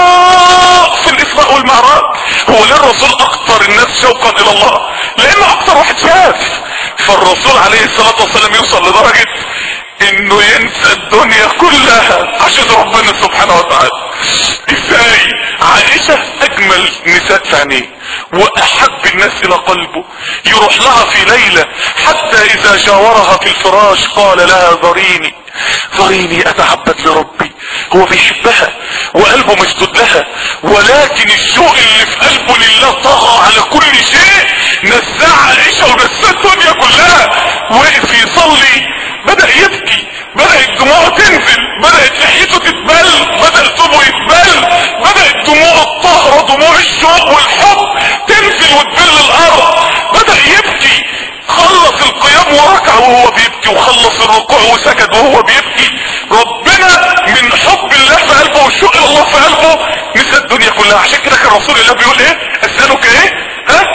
لفوق في الاسراء والمعراج. هو ليه الرسول اكتر الناس شوقا الى الله؟ لانه اكتر واحد شاف. فالرسول عليه الصلاة والسلام يوصل لدرجة انه ينسى الدنيا كلها عشان ربنا سبحانه وتعالى. ازاي؟ عائشة اجمل نساء في عينيه واحب الناس الى قلبه، يروح لها في ليلة حتى اذا جاورها في الفراش قال لها ذريني ذريني اتعبد لربي. هو بيحبها وقلبه مشدود لها، ولكن الشوق اللي في قلبه لله طغى على كل شيء، نزع عائشة ونزع الدنيا كلها. وقف يصلي بدأ يبكي، بدأت دموعه تنزل، بدأت لحيته تتبل، بدأ ثوبه يتبل، بدأت دموع الطهرة دموع الشوق والحب تنزل وتبل الارض. بدأ يبكي، خلص القيام وركع وهو بيبكي، وخلص الركوع وسجد وهو بيبكي. ربنا من حب الله في قلبه والشوق الى الله في قلبه نسى الدنيا كلها. عشان كده كان رسول الله بيقول ايه؟ اسألك ايه؟ ها؟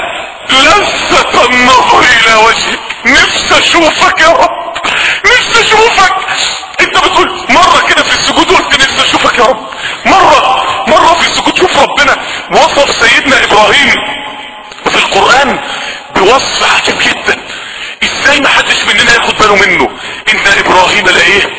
لذة النظر الى وجهك، نفسي اشوفك يا رب، نفسي اشوفك. انت بتقول مرة كده في السجود قلت نفسي اشوفك يا رب، مرة مرة في السجود. شوف ربنا وصف سيدنا ابراهيم في القرآن بوصف عجيب جدا، ازاي ما حدش مننا ياخد باله منه. ان ابراهيم لايه؟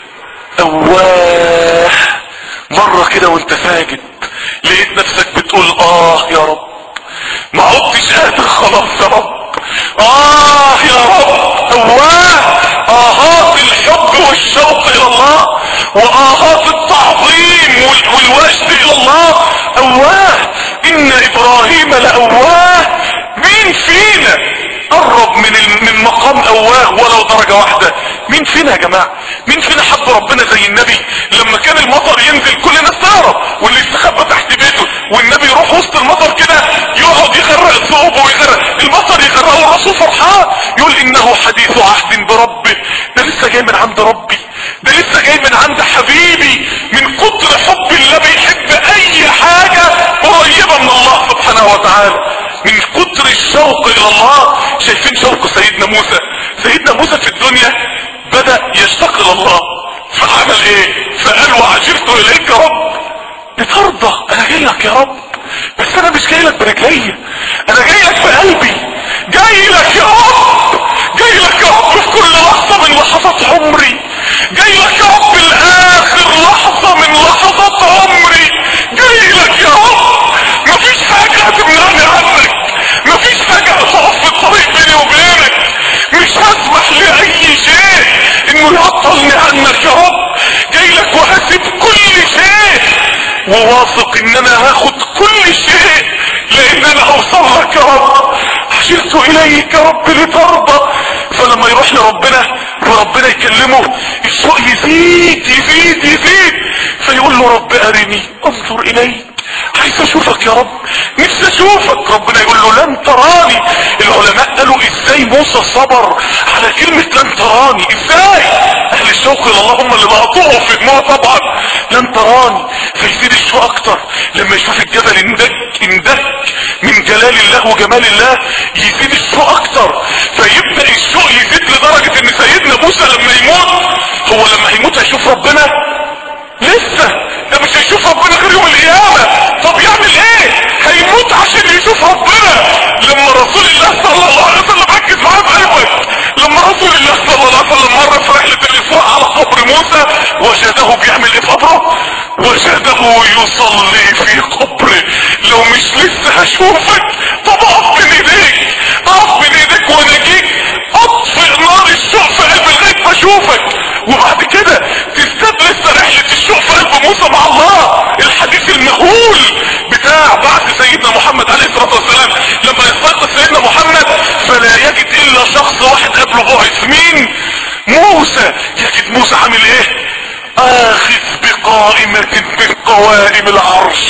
اواه. مرة كده وانت ساجد لقيت نفسك بتقول اه يا رب، ما عدتش قادر خلاص يا رب، اه يا رب. اواه، اهات الحب والشوق الى الله، واهات التعظيم والوجد الى الله. اواه، ان ابراهيم لاواه. مين فينا قرب من من مقام اواه ولو درجة واحدة؟ مين فينا يا جماعة؟ مين فينا حب ربنا زي النبي لما كان المطر ينزل كل الناس تهرب واللي يستخبى تحت بيته، والنبي يروح وسط المطر كده يقعد يغرق ثوبه ويغرق المطر يغرقه، والرسول فرحان يقول انه حديث عهد بربه، ده لسه جاي من عند ربي، ده لسه جاي من عند حبيبي. من كتر حب الله بيحب اي حاجة قريبة من الله سبحانه وتعالى، من كتر الشوق الى الله. شايفين شوق سيدنا موسى؟ سيدنا موسى في الدنيا بدأ يشتاق الى الله، فعمل ايه؟ فقال وعجبت اليك يا رب لترضى. انا جاي لك يا رب، بس انا مش جاي لك برجليا، انا جاي لك في قلبي، جاي لك يا رب، جاي لك يا رب في كل لحظة من لحظات عمري، جاي لك يا رب لاخر لحظة من لحظات عمري، جاي لك يا رب. مفيش حاجة هتمنعني عنك، مفيش حاجة هتقف في الطريق بيني وبينك، مش هسمح لأي شيء انه يعطلني عنك يا رب. جاي لك وهسيب كل شيء وواثق ان انا هاخد كل شيء لان انا اوصل لك يا رب. عشرت اليك يا رب لترضى. فلما يروح لربنا وربنا يكلمه الشوق يزيد يزيد يزيد، فيقول له رب ارني انظر اليك، عايز اشوفك يا رب، نفسي اشوفك. ربنا يقول له لن تراني. العلماء قالوا ازاي موسى صبر على كلمة لن تراني؟ ازاي؟ اهل الشوق الى الله هم اللي بقطعوا في دماغه طبعا. لن تراني، فيزيد الشوق اكتر لما يشوف الجبل اندك اندك من جلال الله وجمال الله، يزيد الشوق اكتر. فيبدأ الشوق يزيد لدرجة ان سيدنا موسى لما يموت، هو لما يموت هيشوف ربنا؟ لسه ده مش هيشوف ربنا غير يوم القيامة. طب يعمل ايه؟ هيموت عشان يشوف ربنا. لما رسول الله صلى الله عليه وسلم، ركز معايا بقلبك، لما رسول الله صلى الله عليه وسلم مر في رحلة الاسراء على قبر موسى، وجده بيعمل ايه في قبره؟ وجده يصلي في قبره. لو مش لسه هشوفك، طب اقف بين ايديك، اقف بين ايديك واناجيك، اطفئ نار الشوق في قلب لغايه ما اشوفك، وبعد كده تزداد لسه رحلة الشوق في قلب موسى مع الله. الحديث المهول بتاع بعد سيدنا محمد عليه الصلاة والسلام، لما يستيقظ سيدنا محمد فلا يجد الا شخص واحد قبله بعث، مين؟ موسى. يجد موسى عامل ايه؟ اخذ بقائمة من قوائم العرش.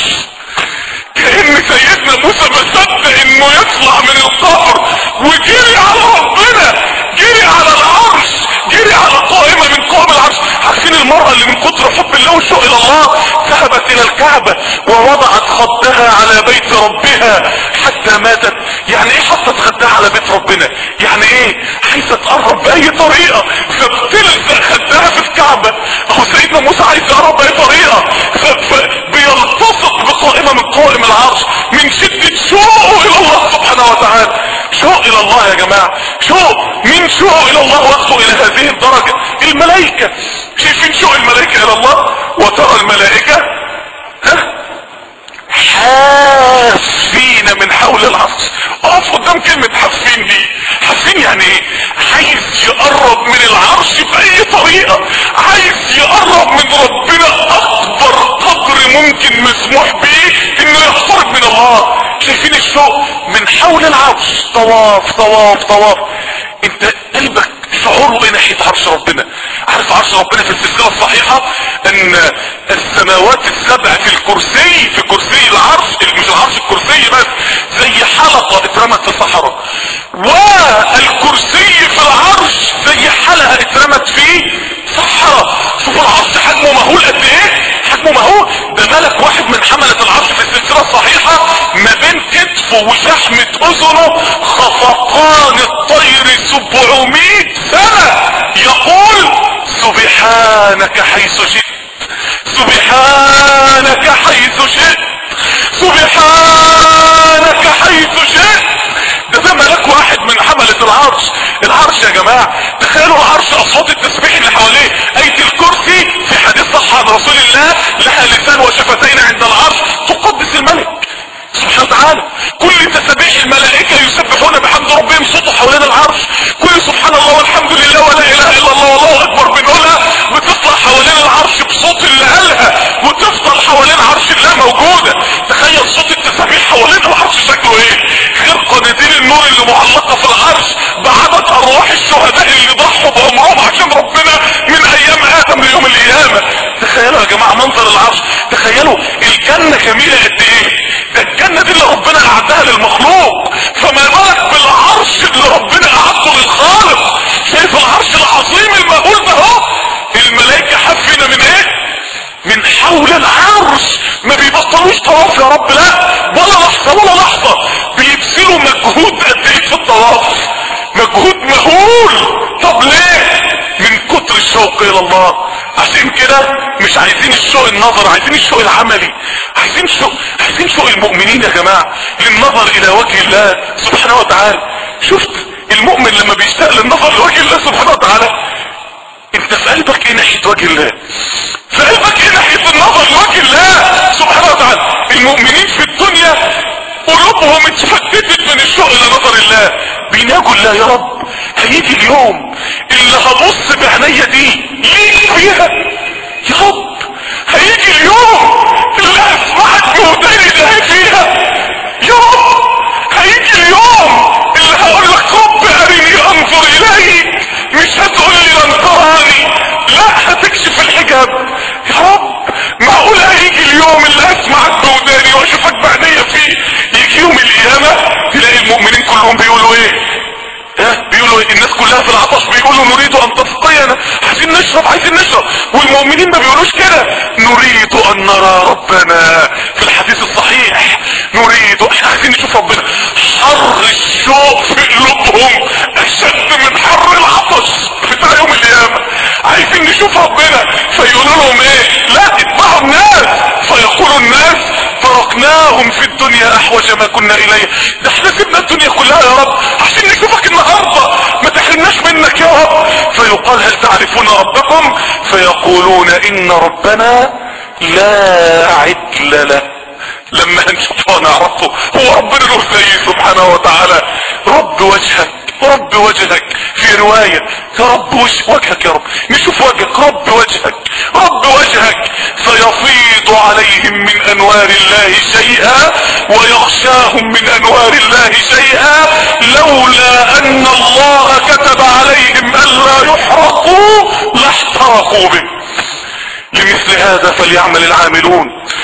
كأن سيدنا موسى ما صدق انه يطلع من القبر وجري على ربنا، جري على العرش، جري على قائمة من قوائم العرش. عارفين المرأة اللي من كتر حب الله والشوق الى الله ذهبت الى الكعبة ووضعت خدها على بيت ربها حتى ماتت؟ يعني ايه حطت خدها على بيت ربنا؟ يعني ايه؟ عايزة تقرب بأي طريقة فبتلزق خدها في الكعبة. اهو سيدنا موسى عايز يقرب بأي طريقة فبيلتصق بقائمة من قوائم العرش من شدة شوقه الى الله سبحانه وتعالى. شوق الى الله يا جماعة، شوق. مين شوق الى الله واخده الى هذه الدرجة؟ الملائكة. شايفين شوق الملائكة الى الله؟ وترى الملائكة ها حافين من حول العرش. اقف قدام كلمة حافين دي. حافين يعني ايه؟ عايز يقرب من العرش بأي طريقة، عايز يقرب من ربنا اكبر قدر ممكن مسموح به انه يقترب من الله. شايفين الشوق من حول العرش، طواف طواف طواف. انت قلبك شعوره ايه ناحية عرش ربنا؟ عارف عرش ربنا في السلسلة الصحيحة ان السماوات السبع في الكرسي، في كرسي العرش، مش العرش الكرسي بس، زي حلقة اترمت في الصحراء، والكرسي في العرش زي حلقة اترمت في صحراء. شوف العرش حجمه مهول قد ايه، حجمه مهول. ده ملك واحد من حملة العرش في السلسلة الصحيحة ما بين كتفه وشحمة اذنه خفقان الطير سبعمائة سنة يقول سبحانك حيث شئت، سبحانك حيث شئت، سبحانك حيث شئت. ده ده ملك واحد من حملة العرش. العرش يا جماعة تخيلوا العرش اصوات التسبيح اللي حواليه. اية الكرسي في حديث صح عن رسول الله لها لسان وشفتين عند العرش تقدس الملك سبحانه وتعالى. كل تسبيح الملائكة يسبحون بحمد ربهم صوته حوالين العرش. كل سبحان الله والحمد لله ولا اله الا الله والله اكبر بنقولها بتطلع حوالين العرش بصوت اللي قالها وتفضل حوالين عرش الله موجودة. تخيل صوت التسبيح حوالين العرش شكله ايه، غير قناديل النور اللي معلقة في العرش بعدد ارواح الشهداء اللي ضحوا بعمرهم عشان ربنا من ايام ادم ليوم القيامة. تخيلوا يا جماعة منظر العرش. تخيلوا الجنة جميلة قد ايه. ده الجنة دي اللي ربنا اعدها للمخلوق، فما بالك بالعرش اللي ربنا اعده للخالق. شايف العرش العظيم المهول ده اهو، الملائكة حافين من ايه؟ من حول العرش. ما بيبطلوش طواف يا رب، لا ولا لحظة ولا لحظة. بيبذلوا مجهود قد ايه في الطواف، مجهود مهول. طب ليه؟ من كتر الشوق الى الله. عشان كده مش عايزين الشوق النظر، عايزين الشوق العملي، عايزين شوق عايزين شوق المؤمنين يا جماعة للنظر الى وجه الله سبحانه وتعالى. شفت المؤمن لما بيشتاق للنظر لوجه الله سبحانه وتعالى، انت في قلبك ايه ناحية وجه الله؟ في قلبك ايه ناحية النظر لوجه الله سبحانه وتعالى؟ المؤمنين في الدنيا قلوبهم اتفتتت من الشوق الى نظر الله، بيناجوا الله يا رب هيجي اليوم اللي هبص بعينيا دي ليك فيها يا رب، هيجي اليوم اللي هسمعك بوداني ده فيها يا رب، هيجي اليوم اللي هقول لك رب ارني انظر اليك، مش هتقول لي لن تراني، لا هتكشف الحجاب يا رب. معقول هيجي اليوم اللي اسمعك بوداني واشوفك بعينيا فيه؟ يجي يوم القيامة تلاقي المؤمنين كلهم بيقولوا ايه؟ ها بيقولوا ايه؟ الناس كلها في العطش بيقولوا نريد ان تسقينا، عايزين نشرب عايزين نشرب، والمؤمنين ما بيقولوش كده، نريد ان نرى ربنا. في الحديث الصحيح نريد، احنا عايزين نشوف ربنا. حر الشوق في قلوبهم اشد من حر العطش بتاع يوم القيامة، عايزين نشوف ربنا. فيقولوا لهم ايه؟ لا اتبعوا الناس، فيقول الناس تركناهم في الدنيا احوج ما كنا اليه، ده احنا سيبنا الدنيا كلها يا رب عشان نشوفك النهارده، ما تحرمناش منك يا رب. فيقال هل تعرفون ربكم؟ فيقولون ان ربنا لا عدل له. لما هنشوفه نعرفه هو ربنا له زي سبحانه وتعالى. رب وجهك رب وجهك، في رواية يا رب وجهك يا رب، نشوف وجهك رب وجهك رب وجهك. فيفيض عليهم من انوار الله شيئا ويغشاهم من انوار الله شيئا، لولا ان الله كتب عليهم الا يحرقوا لاحترقوا به. لمثل هذا فليعمل العاملون،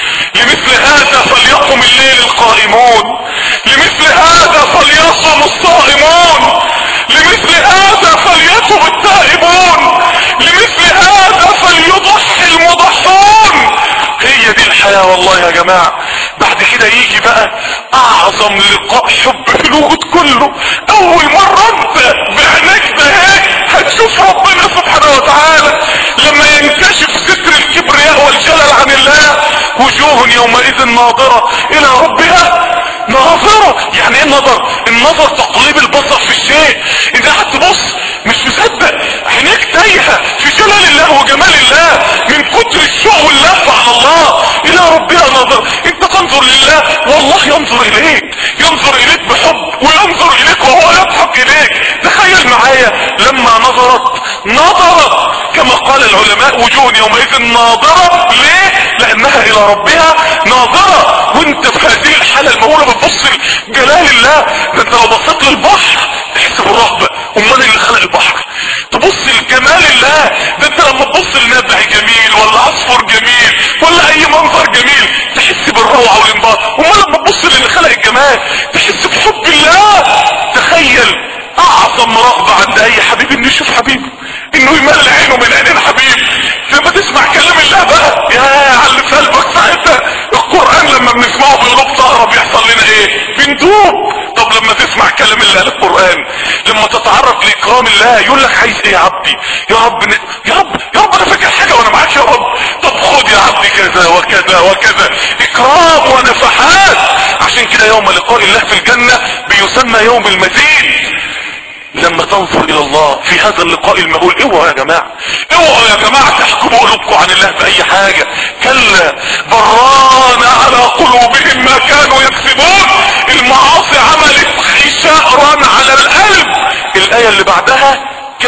لمثل هذا فليقم الليل القائمون، لمثل هذا فليصم الصائمون، لمثل هذا فليتب التائبون، لمثل هذا فليضحي المضحون. هي دي الحياة والله يا جماعة. بعد كده يجي بقى اعظم لقاء حب في الوجود كله. اول مرة انت بعينك ده هتشوف ربنا سبحانه وتعالى لما ينكشف ستر الكبرياء والجلال عن الله. وجوه يومئذ ناظرة الى ربها ناظرة. يعني ايه النظر؟ النظر تقليب البصر في الشيء، اذا قعدت تبص مش مصدق، عينيك تايهة في جلال الله وجمال الله من كتر الشوق واللهفة على الله. الى ربها ناظرة، انت تنظر لله والله ينظر اليك، ينظر اليك بحب وينظر اليك وهو يضحك اليك. تخيل معايا لما نظرت نظرت كما قال العلماء وجوه يومئذ ناظرة. ليه؟ لانها الى ربها ناظرة. وانت في هذه الحالة المهولة بتبص لجلال الله. ده انت لو بصيت للبحر تحس بالرهبة، امال اللي خلق البحر؟ تبص لجمال الله. ده انت لما تبص لنبع جميل ولا عصفور جميل ولا اي منظر جميل تحس بالروعة والانبهار، امال لما تبص للي خلق الجمال تحس بحب الله. تخيل اعظم رغبة عند اي حبيب انه يشوف حبيبه، انه يملى عينه من عين الحبيب. لما تسمع كلام الله بقى يا على في قلبك ساعتها. القرآن لما بنسمعه بقلوب طاهرة بيحصل لنا ايه؟ بندوب. طب لما تسمع كلام الله القرآن، لما تتعرف لاكرام الله يقول لك عايز ايه يا عبدي؟ يا رب ن... يا رب يا رب انا فاكر حاجة وانا معاك يا رب. طب خد يا عبدي كذا وكذا وكذا، اكرام ونفحات. عشان كده يوم لقاء الله في الجنة بيسمى يوم المزيد. لما تنظر الى الله في هذا اللقاء المهول، اوعوا يا جماعة اوعوا يا جماعة تحكموا قلوبكم عن الله بأي حاجة. كلا بران على قلوبهم ما كانوا يكسبون. المعاصي عملت خشاء على القلب. الآية اللي بعدها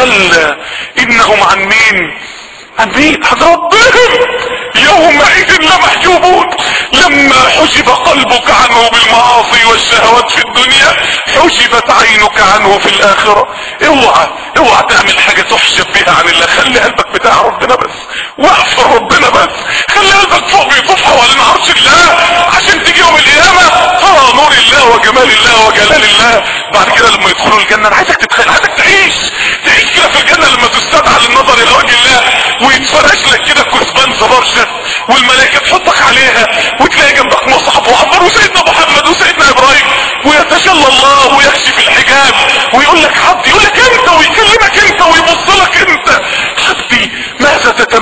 كلا انهم عن مين؟ عن مين؟ عن ربهم يومئذ لمحجوبون. لما حجب قلبك عنه بالمعاصي والشهوات في الدنيا حجبت عينك عنه في الآخرة. اوعى اوعى تعمل حاجة تحجب بها عن الله. خلي قلبك بتاع ربنا بس، واقف ربنا بس، خلي قلبك فوق بيطوف حوالين عرش الله عشان تيجي يوم القيامة ترى نور الله وجمال الله وجلال الله. بعد كده لما يدخلوا الجنة انا عايزك تتخيل، عايزك تعيش تعيش كده في الجنة لما تستدعى للنظر الى وجه الله ويتفرش لك كده كثبان زبرجد والملائكة تحطك عليها وتلاقي جنبك مصحف وعمر وسيدنا محمد وسيدنا ابراهيم ويتجلى الله ويكشف الحجاب ويقول لك عبدي، يقول لك انت ويكلمك انت ويبص لك انت. عبدي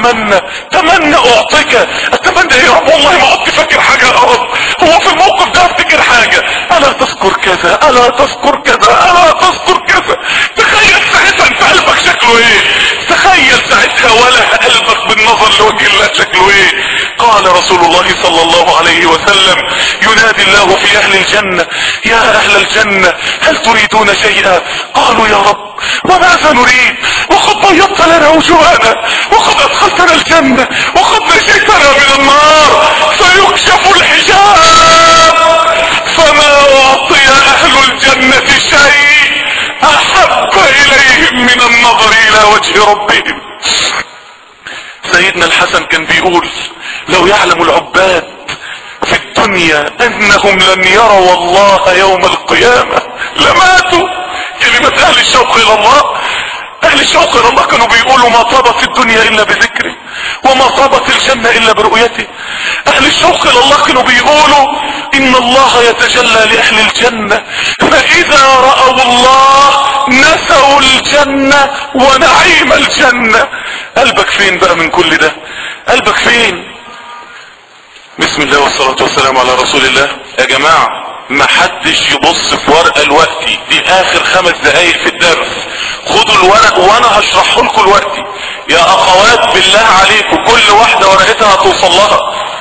تمنى تمنى اعطيك. اتمنى ايه يا رب؟ والله ما كنت فاكر حاجة يا رب. هو في الموقف ده افتكر حاجة؟ الا تذكر كذا، الا تذكر كذا، الا تذكر كذا. تخيل ساعتها انت قلبك شكله ايه؟ تخيل ساعتها ولا قلبك بالنظر لوجه الله شكله ايه؟ قال رسول الله صلى الله عليه وسلم: ينادي الله في اهل الجنة: يا اهل الجنة هل تريدون شيئا؟ قالوا: يا رب وماذا نريد؟ وقد بيضت لنا وجوهنا، وقد ادخلتنا الجنة، وقد نجيتنا من النار. فيكشف الحجاب فما اعطي اهل الجنة شيء احب اليهم من النظر الى وجه ربهم. سيدنا الحسن كان بيقول: لو يعلم العباد في الدنيا انهم لن يروا الله يوم القيامة لماتوا. كلمة اهل الشوق الى الله، اهل الشوق الى الله كانوا بيقولوا: ما طابت الدنيا الا بذكره، وما طابت الجنة الا برؤيته. اهل الشوق الى الله كانوا بيقولوا: ان الله يتجلى لاهل الجنة، فاذا رأوا الله نسوا الجنة ونعيم الجنة. قلبك فين بقى من كل ده؟ قلبك فين؟ بسم الله والصلاة والسلام على رسول الله. يا جماعة ما حدش يبص في ورقة الوقتي دي، اخر خمس دقايق في الدرس. خدوا الورق وانا هشرحه لكم الوقتي. يا اخوات بالله عليكم كل واحدة ورقتها هتوصل لها.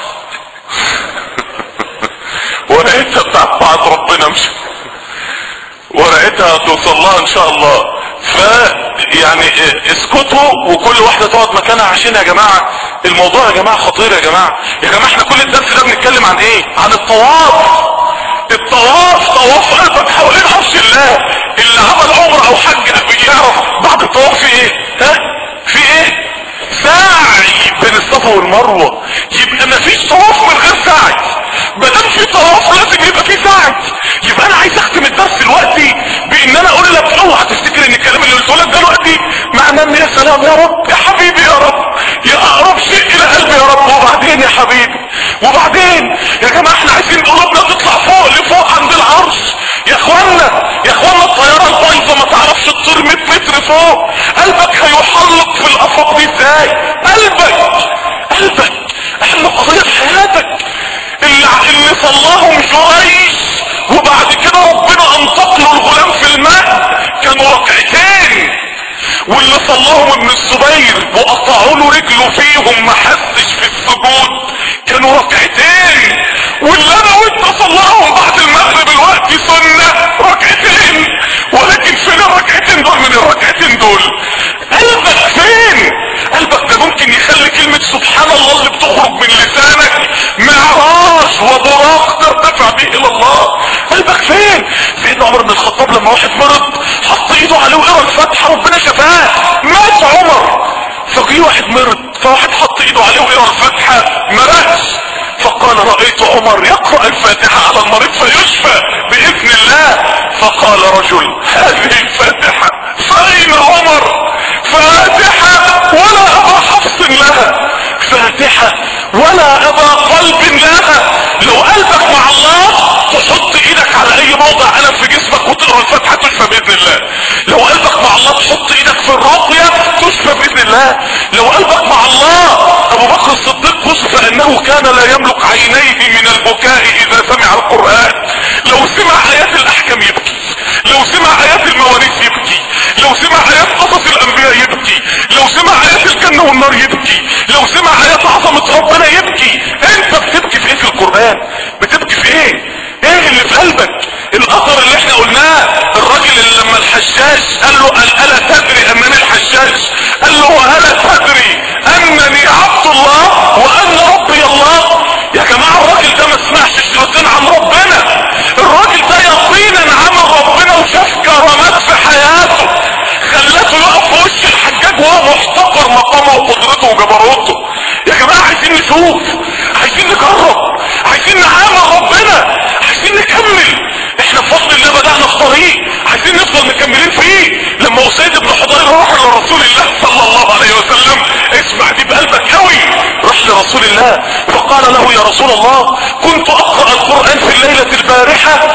ورقتها بتاعت بعض ربنا، مش ورقتها هتوصل لها ان شاء الله. ف يعني اسكتوا وكل واحدة تقعد مكانها، عشان يا جماعة الموضوع يا جماعة خطير. يا جماعة يا جماعة احنا كل الدرس ده بنتكلم عن ايه؟ عن الطواف. الطواف طواف قلبك حوالين عرش الله. اللي عمل عمره او حج يعرف بعد الطواف في ايه؟ ها؟ في ايه؟ سعي بين الصفا والمروة. يبقى مفيش طواف من غير سعي. مادام في طواف لازم يبقى في سعي. يبقى انا عايز اختم الدرس دلوقتي بان انا اقول لك اوعى تفتكر ان الكلام اللي قلته لك دلوقتي معناه ان يا سلام يا رب يا حبيبي يا رب يا اقرب شيء الى قلبي يا رب، وبعدين يا حبيبي وبعدين. يا جماعه احنا عايزين قلوبنا تطلع فوق لفوق عند العرش. يا اخوانا يا اخوانا الطياره البايظه ما تعرفش تطير مية متر فوق. قلبك هيحلق في الافاق دي ازاي؟ قلبك قلبك اهم قضيه في حياتك. اللي اللي صلاهم جريش وبعد كده ربنا انطق له الغلام في الماء كانوا ركعتين، واللي صلاهم ابن الزبير وقطعوا له رجله فيهم ما حسش في السجود كانوا ركعتين، واللي انا وانت صلاهم بعد المغرب الوقت سنة ركعتين. ولكن فين الركعتين دول من الركعتين دول؟ قلبك فين؟ قلبك ده ممكن يخلي كلمة سبحان الله اللي بتخرج من لسانك معراج وبراق ترتفع به الى الله. قلبك فين؟ سيدنا عمر بن الخطاب لما واحد مرض حط ايده عليه وقرا الفاتحه ربنا شفاه، مات عمر. فجي واحد مرض فواحد حط ايده عليه وقرا الفاتحه ما ماتش. فقال: رأيت عمر يقرأ الفاتحة على المريض فيشفى بإذن الله. فقال رجل: هذه الفاتحة فأين عمر؟ فاتحة ولا أبا حفص لها، فاتحة ولا أبا قلب لها. لو قلبك مع الله تحط ايدك على اي موضع ألم في جسمك وتقرأ الفاتحة تشفى بإذن الله. لو قلبك مع الله تحط ايدك في الرقية تشفى بإذن الله. لو قلبك مع الله، ابو بكر الصديق وصف انه كان لا يملك عينيه من البكاء اذا سمع القرآن. لو سمع ايات الاحكام يبكي، لو سمع ايات المواريث يبكي، لو سمع ايات قصص الانبياء يبكي، لو سمع ايات الجنة والنار يبكي، لو سمع ايات عظمة ربنا يبكي. انت بتبكي في ايه في القرآن؟ بتبكي في ايه؟ ايه اللي في قلبك؟ الاثر اللي احنا قلناه، الراجل اللي لما الحجاج قال له: الا تدري انني الحجاج؟ قال له: والا تدري انني عبد الله وان ربي الله؟ يا جماعة الراجل ده ما سمعش الشياطين عن ربنا. الراجل ده يقينا عمل ربنا وشاف كرامات في حياته خلته يقف في وش الحجاج وهو محتقر مقامه وقدرته وجبروته. يا جماعة عايزين نشوف، عايزين نجرب، عايزين نعامل ربنا، عايزين نكمل. احنا بفضل الله بدأنا في طريق عايزين نفضل مكملين فيه. لما اسيد بن حضير راح لرسول الله صلى الله عليه وسلم، اسمع دي بقلبك قوي، راح لرسول الله فقال له: يا رسول الله كنت اقرأ القرآن في الليلة البارحة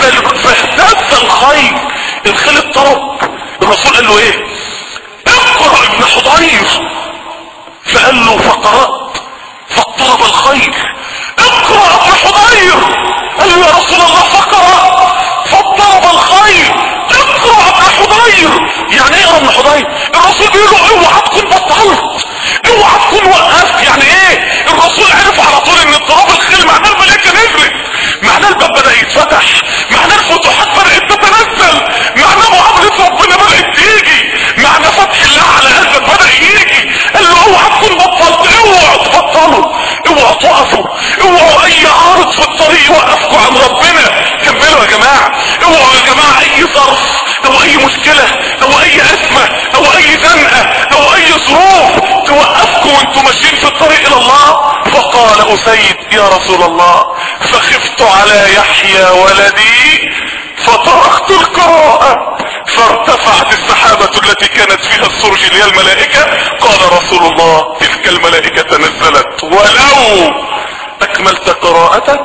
فاهتز الخيل، الخيل اضطرب. الرسول قال له: ايه؟ اقرأ ابن حضير. فقال قال له فقرأت فاضطرب الخيل. اقرأ ابن حضير. قال له يا رسول الله فقرأ فاضطرب الخيل. اقرأ ابن حضير. يعني ايه ابن حضير؟ الرسول بيقول له اوعى تكون بطلت، اوعى تكون وقفت. يعني ايه؟ الرسول عرف على طول ان اضطراب الخيل معناه الملائكه نزلت، معناه الباب بدأ يتفتح، معناه الفتوحات بدأت تتنزل، معناه معاملة ربنا بدأت تيجي، معناه فتح الله على قلبك بدأ يجي. قال له اوعى تكون بطلت، اوعى تبطلوا، اوعى تقفوا، اوعوا اي عارض في الطريق يوقفكم عن ربنا. كملوا يا جماعة، اوعوا يا جماعة اي ظرف او اي مشكلة او اي ازمة او اي زنقة او اي ظروف توقفكم وانتم ماشيين في الطريق الى الله. فقال اسيد يا رسول الله فخفت على يحيى ولدي فتركت القراءة فارتفعت السحابة التي كانت فيها السرج اللي هي الملائكة. قال رسول الله تلك الملائكة نزلت ولو اكملت قراءتك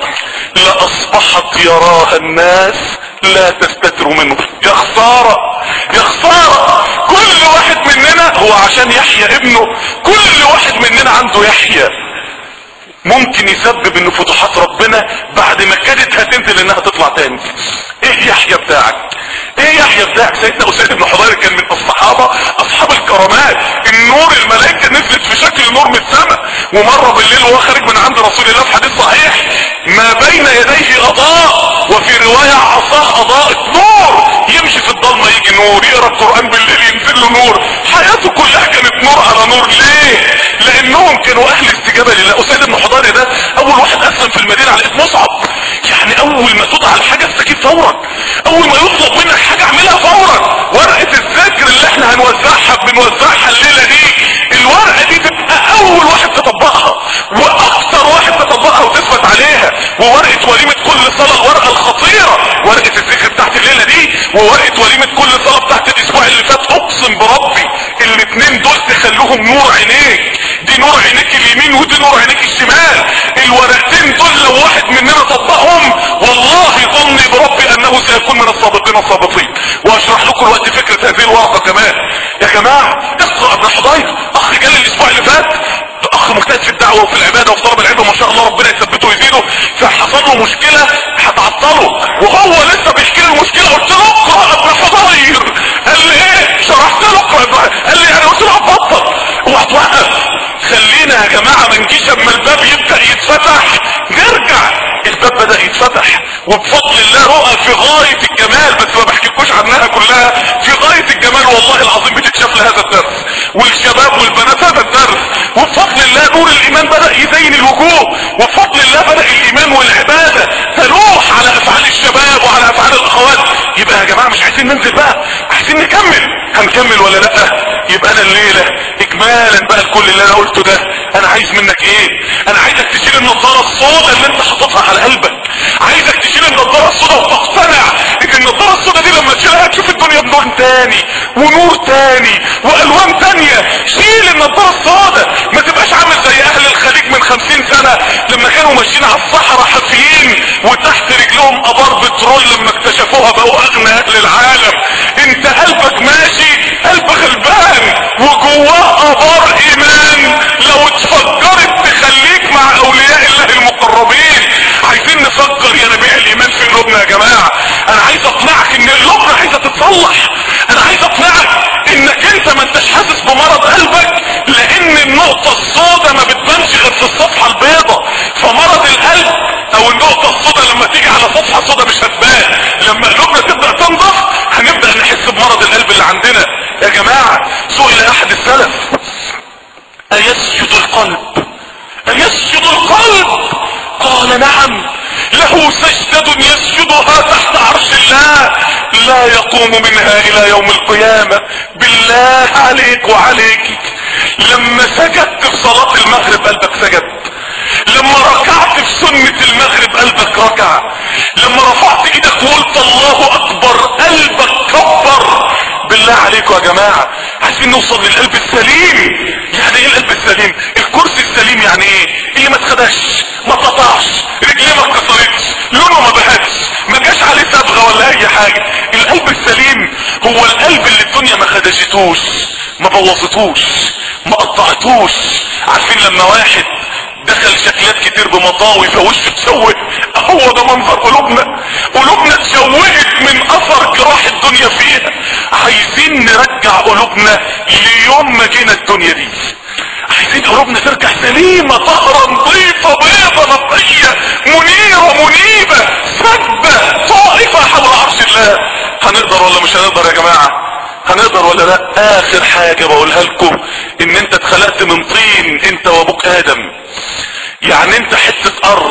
لاصبحت يراها الناس لا تستتر منه. يا خسارة يا خسارة. كل واحد مننا هو عشان يحيى ابنه، كل واحد مننا عنده يحيى ممكن يسبب ان فتوحات ربنا بعد ما كانت هتنزل انها تطلع تاني. ايه يحيى بتاعك؟ ايه يحيى بتاعك؟ سيدنا اسيد بن حضير كان من الصحابة اصحاب الكرامات. النور الملائكة نزلت في شكل نور من السماء، ومرة بالليل وهو خارج من عند رسول الله في حديث صحيح ما بين يديه اضاء وفي رواية عصاه اضاءت نور. يمشي في الضلمة يجي نور، يقرأ القرآن بالليل ينزل له نور. حياته كلها كانت نور على نور. ليه؟ لانهم كانوا اهل استجابة لله. اسيد بن حضير ده اول واحد اسلم في المدينة على اسم مصعب. يعني اول ما تدعى الحاجة استجيب فورا، اول ما يطلب منك حاجة اعملها فورا. ورقة الذكر اللي احنا هنوزعها بنوزعها الليلة دي، الورقة دي تبقى اول واحد تطبقها واكتر واحد تطبقها وتثبت عليها. وورقة وليمة كل صلاة الورقة الخطيرة، ورقة الذكر بتاعت الليلة دي وورقة وليمة كل صلاة بتاعت الاسبوع اللي فات، اقسم بربي الاتنين دول تخلوهم نور عينيك. دي نور عينيك اليمين ودي نور عينيك الشمال. الورقتين دول لو واحد مننا طبقهم والله ظني بربي انه سيكون من الصادقين الصادقين. واشرح لكم الوقت فكرة هذه الورقة كمان. يا جماعة اقرأ ابن حضير، اخ جالي الاسبوع اللي فات، اخ مجتهد في الدعوة وفي العبادة وفي طلب العلم ما شاء الله ربنا يثبته ويزيده. فحصل له مشكلة هتعطله وهو لسه بيحكي لي المشكلة. قلت له اقرأ ابن حضير. قال لي ايه؟ شرحت له اقرأ ابن حضير. قال لي انا قلت له هتبطل. اوعى توقف. خلينا يا جماعة ما نجيش اما الباب يبدأ يتفتح نرجع. الباب بدأ يتفتح وبفضل الله رؤى في غاية الجمال، بس ما بحكيلكوش عنها كلها. في غاية الجمال والله العظيم بتتشاف لهذا الدرس والشباب والبنات هذا الدرس. وبفضل الله نور الايمان بدأ يزين الوجوه، وبفضل الله بدأ الايمان والعبادة تلوح على افعال الشباب وعلى افعال الاخوات. يبقى يا جماعة مش عايزين ننزل بقى، عايزين نكمل. هنكمل ولا لا؟ يبقى انا الليلة اجمالا بقى لكل اللي انا قلته ده انا عايز منك ايه؟ انا عايزك تشيل النظارة السوداء اللي انت حاططها على قلبك. عايزك تشيل النظارة السوداء وتقتنع ان النظارة السوداء دي لما تشيلها تشوف الدنيا بلون تاني ونور تاني والوان تانية. شيل النظارة السوداء، ما تبقاش عامل زي اهل الخليج من خمسين سنة لما كانوا ماشيين على الصحراء حافيين وتحت رجلهم ابار بترول، لما اكتشفوها بقوا اغنى اهل العالم. انت قلبك ماشي قلب غلبان وجواه ابار ايمان لو اتفجرت تخليك مع اولياء الله المقربين. عايزين نفكر يا نبيع الايمان في قلوبنا يا جماعة. انا عايز اقنعك ان قلوبنا عايزة تتصلح. انا عايز اقنعك انك انت ما انتش حاسس بمرض قلبك لان النقطة السوداء ما بتبانش غير في الصفحة البيضاء. فمرض القلب او النقطة السوداء لما تيجي على صفحة سوداء مش هتبان. لما قلوبنا تبدأ تنضف هنبدأ نحس بمرض القلب اللي عندنا. يا جماعة سئل احد السلف ايسجد القلب ايسجد القلب؟ قال نعم، له سجدة يسجدها تحت عرش الله لا يقوم منها الى يوم القيامة. بالله عليك وعليك لما سجدت في صلاة المغرب قلبك سجد، لما ركعت في سنة المغرب قلبك ركع، لما رفعت ايدك وقلت الله اكبر قلبك كبر. بالله عليكم يا جماعة عايزين نوصل للقلب السليم. يعني ايه القلب السليم؟ الكرسي السليم يعني ايه؟ اللي ما اتخدش ما اتقطعش رجليه ما اتكسرتش لونه ما بهتش ما جاش عليه صبغه ولا اي حاجة. القلب السليم هو القلب اللي الدنيا ما خدشتوش ما بوظتوش ما قطعتوش. عارفين لما واحد دخل شكلات كتير بمطاوي فوشه اتشوه، هو ده منظر قلوبنا. قلوبنا اتشوهت من اثر جراح الدنيا فيها. عايزين نرجع قلوبنا ليوم ما جينا الدنيا دي. عايزين قلوبنا ترجع سليمة طهرة نظيفة بيضة نقية منيرة منيبة سجدة طائفة حول عرش الله. هنقدر ولا مش هنقدر يا جماعة؟ هنقدر ولا لا؟ اخر حاجة بقولها لكم ان انت اتخلقت من طين انت وابوك ادم. يعني انت حتة ارض،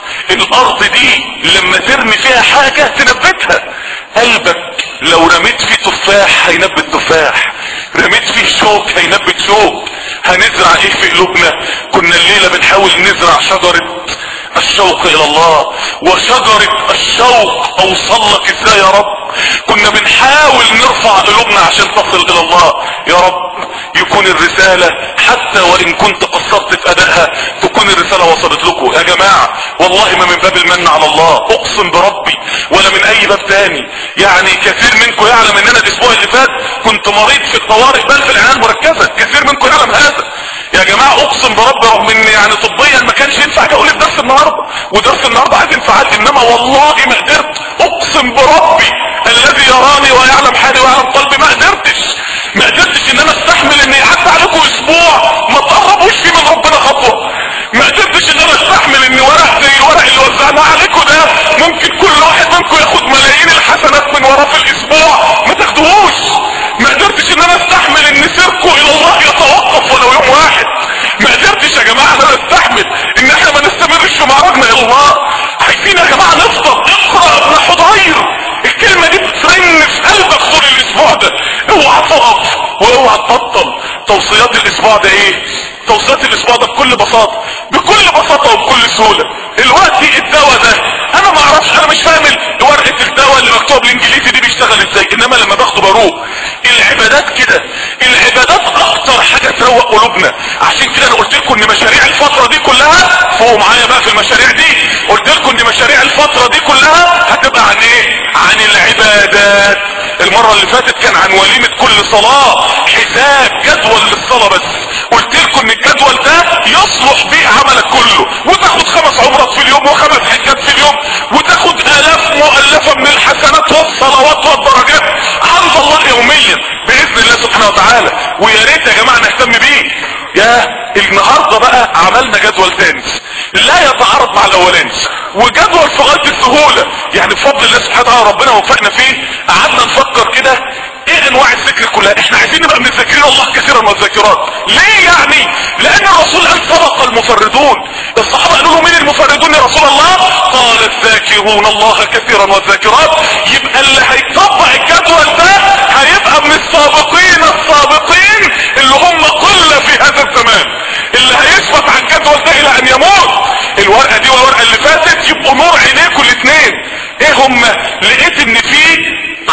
الارض دي لما ترمي فيها حاجة تنبتها. قلبك لو رميت فيه تفاح هينبت تفاح، رميت فيه شوك هينبت شوك. هنزرع ايه في قلوبنا؟ كنا الليلة بنحاول نزرع شجرة الشوق الى الله، وشجرة الشوق اوصل لك ازاي يا رب؟ كنا بنحاول نرفع قلوبنا عشان تصل الى الله. يا رب يكون الرسالة حتى وان كنت قصرت في ادائها تكون الرسالة وصلت لكم يا جماعة. والله ما من باب المن على الله اقسم بربي ولا من اي باب تاني. يعني كثير منكم يعلم ان انا الاسبوع اللي فات كنت مريض في الطوارئ بل في العناية المركزة، كثير منكم يعلم هذا يا جماعة. اقسم بربي رغم ان يعني طبيا ما كانش ينفع اقول الدرس النهاردة، ودرس النهاردة عايز انفعال، انما والله ما قدرت. اقسم بربي الذي يراني ويعلم حالي ويعلم قلبي ما قدرتش ما قدرتش ان انا استحمل ان يعدي عليكم اسبوع ما تقربوش فيه من ربنا خطوة. ما قدرتش ان انا استحمل ان ورق زي الورق اللي وزعناه عليكم ده ممكن كل واحد منكم ياخد ملايين الحسنات من وراه في الاسبوع ما تاخدوهوش. ما قدرتش ان انا استحمل ان سيركم الى الله يتوقف ولو يوم واحد. ما قدرتش يا جماعة ان انا استحمل ان احنا ما نستمرش في معرضنا الى الله. عايزين يا جماعة نفضل. اقرأ ابن حضير، الكلمة دي بترن في قلبك طول الاسبوع ده. اوعى تقف واوعى تبطل. توصيات الاسبوع ده ايه؟ توصيات الاسبوع ده بكل بساطة بكل بساطة وبكل سهولة. الوقت الدواء ده انا ما اعرفش، انا مش فاهم ورقة الدواء اللي مكتوب بالانجليزي دي بيشتغل ازاي، انما لما باخده بروق. العبادات كده، العبادات اكتر حاجة تروق قلوبنا. عشان كده انا قلت لكم ان مشاريع الفترة دي كلها، فوقوا معايا بقى في المشاريع دي، قلت لكم ان مشاريع الفترة دي كلها هتبقى عن ايه؟ عن العبادات. المرة اللي فاتت كان عن وليمة كل صلاة، حساب جدول للصلاة بس. قلت لكم ان الجدول ده يصلح بيه عملك كله، وتاخد خمس عمرات في اليوم وخمس حجات في اليوم، وتاخد الاف مؤلفة من الحسنات والصلوات والدرجات عند الله يوميا باذن الله سبحانه وتعالى. ويا ريت يا جماعة نهتم بيه. يا النهاردة بقى عملنا جدول تاني لا يتعارض مع الاولاني، وجدول في غاية السهولة. يعني بفضل الله سبحانه وتعالى ربنا وفقنا فيه. قعدنا نفكر كده ايه انواع الذكر كلها. احنا عايزين نبقى من الذاكرين الله كثيرا والذاكرات. ليه يعني؟ لان الرسول قال سبق المفردون. الصحابة قالوا له مين المفردون يا رسول الله؟ قال الذاكرون الله كثيرا والذاكرات. يبقى اللي هيطبق الجدول ده هيبقى من السابقين السابقين اللي هم قلة في هذا الزمان، اللي هيثبت عن الجدول ده الى ان يموت. الورقة دي والورقة اللي فاتت يبقوا نور عينيكم الاثنين. ايه هم؟ لقيت ان في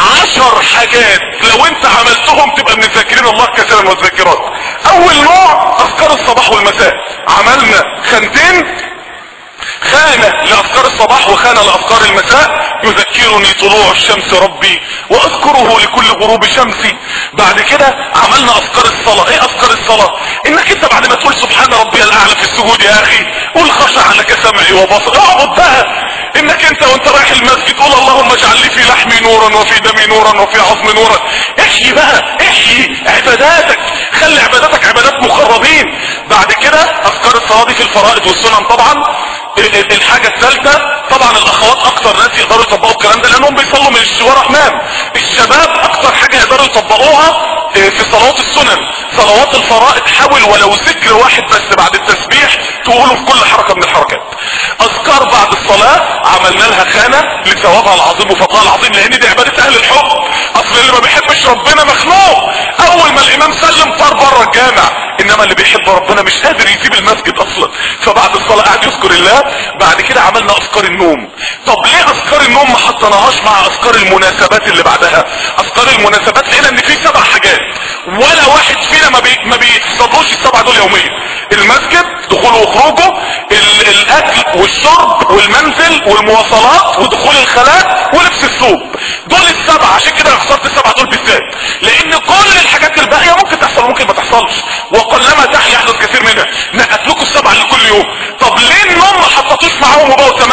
عشر حاجات لو انت عملتهم تبقى من الذاكرين الله كثيرا والذاكرات. اول نوع اذكار الصباح والمساء. عملنا خانتين، خانة لأذكار الصباح وخانة لأذكار المساء. يذكرني طلوع الشمس ربي واذكره لكل غروب شمسي. بعد كده عملنا اذكار الصلاة. ايه اذكار الصلاة؟ انك انت بعد ما تقول سبحان ربي الاعلى في السجود يا اخي قول خشع لك سمعي وبصري، اعبد بقى. انك انت وانت رايح المسجد قول اللهم اجعل لي في لحمي نورا وفي دمي نورا وفي عظمي نورا. احيي بقى، احيي عباداتك، خلي عباداتك عبادات مقربين. بعد كده اذكار الصلاة دي في الفرائض والسنن طبعا. الحاجة الثالثة طبعا الاخوات اكتر ناس يقدروا يطبقوا الكلام ده لانهم بيصلوا من الشوارع امام. الشباب اكتر حاجة يقدروا يطبقوها في صلوات السنن. صلوات الفرائض حاول ولو ذكر واحد بس بعد التسبيح تقوله في كل حركة من الحركات. اذكار بعد الصلاة عملنا لها خانة لثوابها العظيم وفضلها العظيم، لان دي عبادة اهل الحب. اصل اللي ما بيحبش ربنا مخنوق، اول ما الامام سلم طار بره الجامع، انما اللي بيحب ربنا مش قادر يسيب المسجد اصلا. فبعد الصلاة قاعد يذكر الله. بعد كده عملنا اذكار النوم. طب ليه اذكار النوم ما حطناهاش مع اذكار المناسبات اللي بعدها؟ اذكار المناسبات لقينا ان في سبع حاجات ولا واحد فينا ما بي ما بيتصدروش السبعة دول يوميا. المسجد دخوله وخروجه، الاكل والشرب والمنزل والمواصلات ودخول الخلاء ولبس الثوب، دول السبعة. عشان كده انا اخترت السبعة دول بالذات، لان كل الحاجات الباقية ممكن تحصل وممكن ما تحصلش، وقلما تحيا يحدث كثير منها.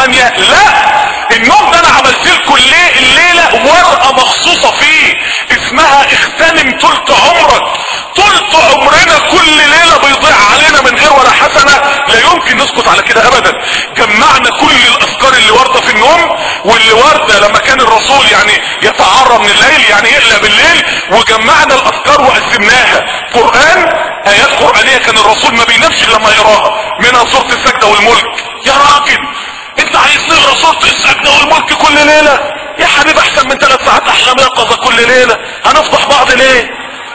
تانية؟ لا، النوم ده انا عملت لكم الليلة ورقة مخصوصة فيه اسمها اغتنم تلت عمرك. تلت عمرنا كل ليلة بيضيع علينا من غير ولا حسنة، لا يمكن نسكت على كده ابدا. جمعنا كل الاذكار اللي واردة في النوم واللي واردة لما كان الرسول يعني يتعرى من الليل، يعني يقلق بالليل، وجمعنا الاذكار وقسمناها. قرآن، ايات قرآنية كان الرسول ما بينامش لما يقراها، منها سورة السجدة والملك. يا راجل انت عايز نقرا سورة السجدة والملك كل ليلة؟ يا حبيب احسن من ثلاث ساعات احلام يقظة كل ليلة، هنفضح بعض ليه؟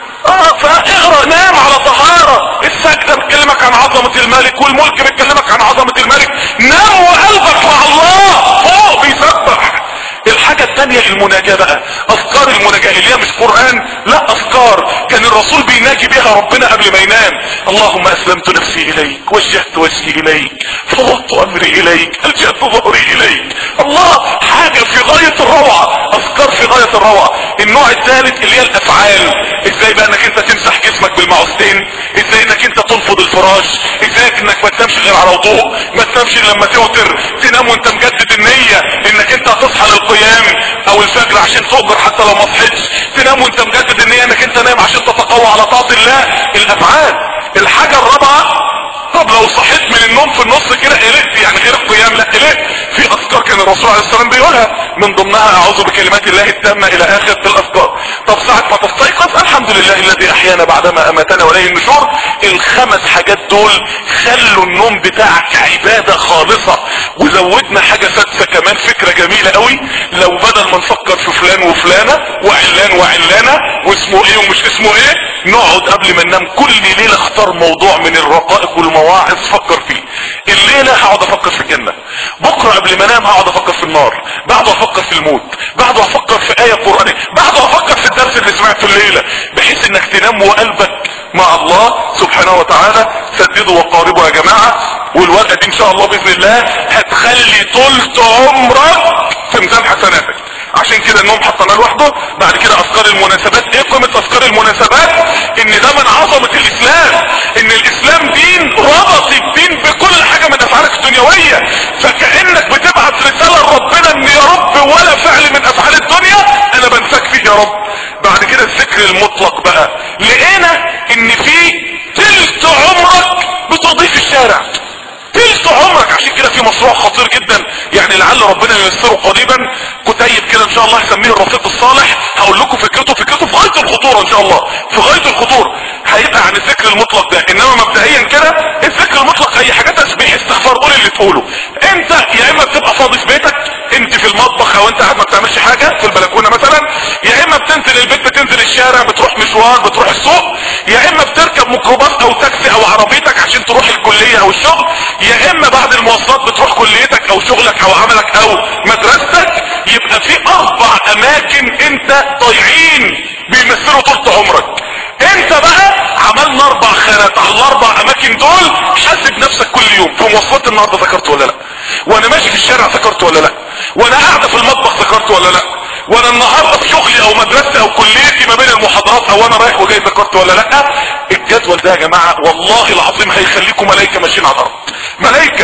اه فاقرا، نام على طهارة. السجدة بتكلمك عن عظمة الملك والملك بتكلمك عن عظمة الملك، نام وقلبك مع الله فوق بيسبح. الحاجة التانية المناجاة بقى، اذكار المناجاة اللي هي مش قرآن، لا اذكار كان الرسول بيناجي بها ربنا قبل ما ينام. اللهم اسلمت نفسي اليك، وجهت وجهي اليك، فوضت امري اليك، الجأت ظهري اليك. الله، حاجة في غاية الروعة، اذكار في غاية الروعة. النوع الثالث اللي هي الافعال، ازاي بقى انك انت تمسح جسمك بالمعوذتين، ازاي انك انت تنفض الفراش، ازاي انك ما تنامش غير على وضوء، ما تنامش لما توتر، تنام وانت مجدد النية انك انت هتصحى للقيام او الفجر عشان تؤجر حتى لو ما صحيتش، تنام وانت مجدد النية انك انت نام عشان تتقوى على طاعة الله. الافعال. الحاجة الرابعة، طب لو صحيت من النوم في النص كده قلقت، يعني غير القيام، لا قلقت، في اذكار كان الرسول عليه السلام بيقولها، من ضمنها اعوذ بكلمات الله التامة الى اخر الاذكار. طب ساعة ما تستيقظ، الحمد لله الذي احيانا بعدما اماتنا واليه النشور. الخمس حاجات دول خلوا النوم بتاعك عبادة خالصة. وزودنا حاجة سادسة كمان، فكرة جميلة قوي، لو بدل ما نفكر في فلان وفلانة وعلان وعلانة واسمه ايه ومش اسمه ايه، نقعد قبل ما ننام كل ليلة اختار موضوع من الرقائق والمواعظ فكر فيه. الليلة هقعد افكر في الجنة، بكرة قبل ما انام هقعد افكر في النار، بعده افكر في الموت، بعده افكر في آية قرآنية، بعده افكر في الدرس اللي سمعته الليلة، بحيث انك تنام وقلبك مع الله سبحانه وتعالى. سددوا وقاربوا يا جماعة، والورقة دي ان شاء الله باذن الله هتخلي طولت عمرك في ميزان حسناتك. عشان كده النوم حطنا لوحده. بعد كده اذكار المناسبات. ايه قيمة اذكار المناسبات؟ ان ده من عظمة الاسلام، ان الاسلام دين ربط الدين بكل حاجة من افعالك الدنيوية، فكأنك بتبعت رسالة لربنا ان يا رب ولا فعل من افعال الدنيا انا بنساك فيه يا رب. بعد كده الذكر المطلق بقى، لقينا ان في تلت عمرك بتقضيه في الشارع، تلت عمرك. عشان كده في مشروع خطير جدا، يعني لعل ربنا ييسره قريبا، كتيب كده ان شاء الله هسميه الرفيق الصالح. هقول لكم فكرته، فكرته في غاية الخطورة ان شاء الله، في غاية الخطورة. هيبقى عن الذكر المطلق ده. انما مبدئيا كده الذكر المطلق اي حاجة، تسبيح، استغفار، قول اللي تقوله. انت يا اما بتبقى فاضي في بيتك، انت في المطبخ او انت قاعد ما بتعملش حاجة في البلكونة مثلا، يا اما بتنزل البيت، بتنزل الشارع، بتروح مشوار، بتروح السوق، يا اما بتركب ميكروباص او تاكسي او عربيتك عشان تروح الكلية او الشغل، يا اما بعد المواصلات بتروح كليتك او شغلك او عملك او مدرستك. يبقى في اربع اماكن انت ضايعين بيمثلوا طول عمرك. انت بقى عملنا اربع خانات على الاربع اماكن دول. حاسب نفسك كل يوم، في مواصلات النهارده ذكرت ولا لا، وانا ماشي في الشارع ذكرت ولا لا، وانا قاعده في المطبخ ذكرت ولا لا، وانا النهارده في شغلي او مدرستي او كليتي ما بين المحاضرات او انا رايح وجاي ذكرت ولا لا. الجدول ده يا جماعه والله العظيم هيخليكم ملائكه ماشيين على الارض، ملائكه.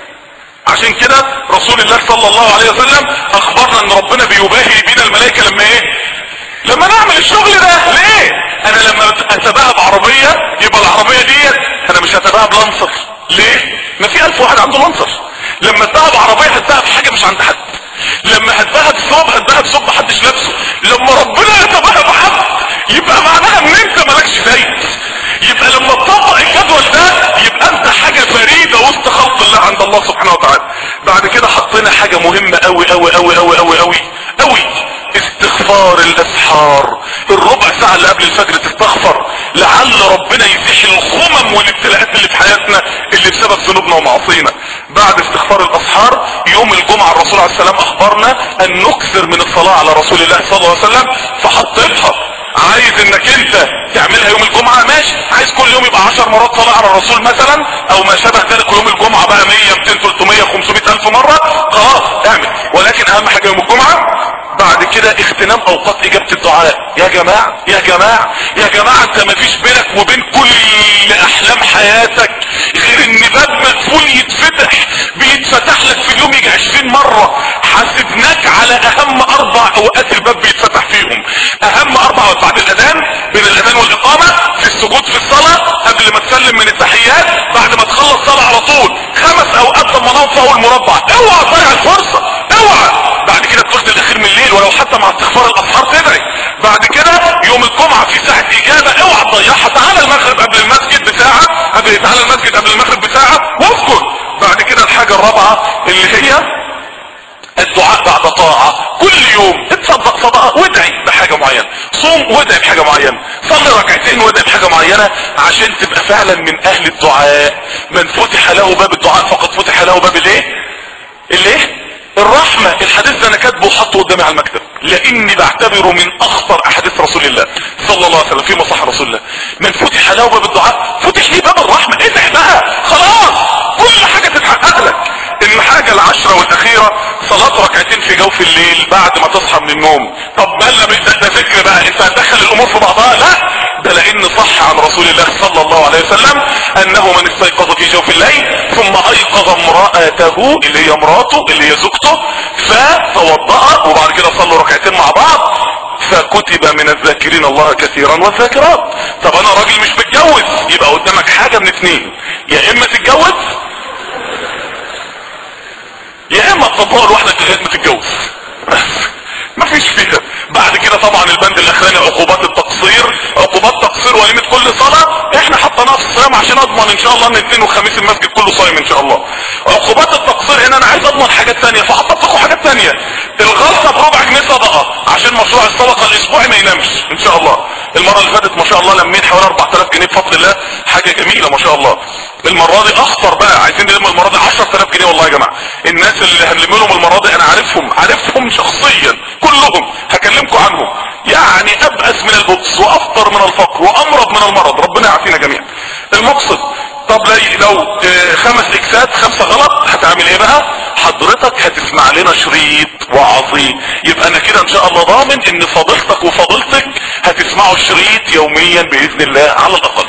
عشان كده رسول الله صلى الله عليه وسلم اخبرنا ان ربنا بيباهي بينا الملائكه لما ايه؟ لما نعمل الشغل ده. ليه؟ انا لما اتباهى بعربيه يبقى العربيه ديت انا مش هتباهى بلانسر. ليه؟ ما في الف واحد عنده لانسر. لما اتباهى بعربيه هتباهى بحاجه مش عند حد. لما هتباهى بثوب هتباهى بثوب محدش لابسه. لما ربنا يتباهى بحد يبقى معناها ان انت مالكش زيت. يبقى لما تطبق الجدول ده يبقى انت حاجه فريده وسط خلق الله عند الله سبحانه وتعالى. بعد كده حطينا حاجه مهمه قوي قوي قوي قوي قوي قوي قوي، استغفار الاسحار. الربع ساعه اللي قبل الفجر تستغفر لعل ربنا يزيح الخمم والابتلاءات اللي في حياتنا اللي بسبب ذنوبنا ومعاصينا. بعد استغفار الاسحار يوم الجمعه الرسول عليه السلام اخبرنا ان نكثر من الصلاه على رسول الله صلى الله عليه وسلم. فحطيتها، عايز انك انت تعملها يوم الجمعة ماشي، عايز كل يوم يبقى عشر مرات صلاة على الرسول مثلا او ما شابه ذلك، يوم الجمعة بقى مية ميتين تلتمية خمسمية الف مرة، خلاص اعمل. ولكن اهم حاجة يوم الجمعة. بعد كده اغتنام اوقات اجابة الدعاء. يا جماعة يا جماعة يا جماعة انت مفيش بينك وبين كل احلام حياتك غير ان باب مقفول يتفتح، بيتفتح لك في اليوم يجي عشرين اوقات الباب بيتفتح فيهم. اهم اربع وقت بعد الاذان، بين الاذان والاقامة، في السجود في الصلاة، قبل ما تسلم من التحيات، بعد ما تخلص صلاة على طول. خمس اوقات ضمناهم في اول مربع، اوعى تضيع الفرصة، اوعى. بعد كده الثلث الاخير من الليل ولو حتى مع استغفار الاسحار تدعي. بعد كده يوم الجمعة في ساعة اجابة، اوعى تضيعها. تعالى المغرب قبل المسجد بساعة، قبل تعالى المسجد قبل المغرب بساعة واذكر. بعد كده الحاجة الرابعة اللي هي الدعاء بعد طاعة. كل يوم اتصدق صدقة وادعي بحاجة معينة، صوم وادعي بحاجة معينة، صلي ركعتين وادعي بحاجة معينة، عشان تبقى فعلا من اهل الدعاء. من فتح له باب الدعاء فقد فتح له باب الايه الايه الرحمة. الحديث ده انا كاتبه وحطه قدامي على المكتب، لاني بعتبره من اخطر احاديث رسول الله صلى الله عليه وسلم في مصح رسول الله. من فتح له باب الدعاء فتح لي باب الرحمة. ادعي بقى خلاص، كل حاجة تتحقق لك. الحاجة العشرة والاخيرة صلاة ركعتين في جوف الليل بعد ما تصحى من النوم. طب بلا ده ذكر بقى، انت هتدخل الامور في بعضها؟ لا، ده لان صح عن رسول الله صلى الله عليه وسلم انه من استيقظ في جوف الليل ثم ايقظ امرأته اللي هي مراته اللي هي زوجته فتوضأ وبعد كده صلوا ركعتين مع بعض فكتب من الذاكرين الله كثيرا والذاكرات. طب انا راجل مش متجوز، يبقى قدامك حاجة من اتنين، يا اما تتجوز يا اما تطبق لوحدك لغايه ما تتجوز، بس مفيش فيها. بعد كده طبعا البند الاخراني عقوبات التقصير، عقوبات تقصير وليمة كل صلاة احنا حطيناها في الصيام عشان اضمن ان شاء الله ان الاثنين وخميس المسجد كله صايم ان شاء الله. عقوبات التقصير هنا انا عايز اضمن حاجات ثانيه فحطيت لكم حاجات ثانيه. الغلطه بربع جنيه صدقه عشان مشروع الصدقه الاسبوعي ما ينامش ان شاء الله. المره اللي فاتت ما شاء الله لميت حوالي اربعة آلاف جنيه بفضل الله، حاجه جميله ما شاء الله. المره دي اخطر بقى، عايزين نلم المره دي عشرة آلاف جنيه والله يا جماعه. الناس اللي هنلم لهم المره دي انا عارفهم عارفهم شخصيا كلهم، هكلمكم عنهم. يعني ابأس من البؤس وافطر من الفقر وامرض من المرض، ربنا يعافينا جميعا. المقصد طب لو اه خمس اكسات خمسة غلط هتعمل ايه بقى؟ حضرتك هتسمع لنا شريط وعظيم، يبقى انا كده ان شاء الله ضامن ان فضيلتك وفضيلتك هتسمعوا الشريط يوميا باذن الله على الاقل.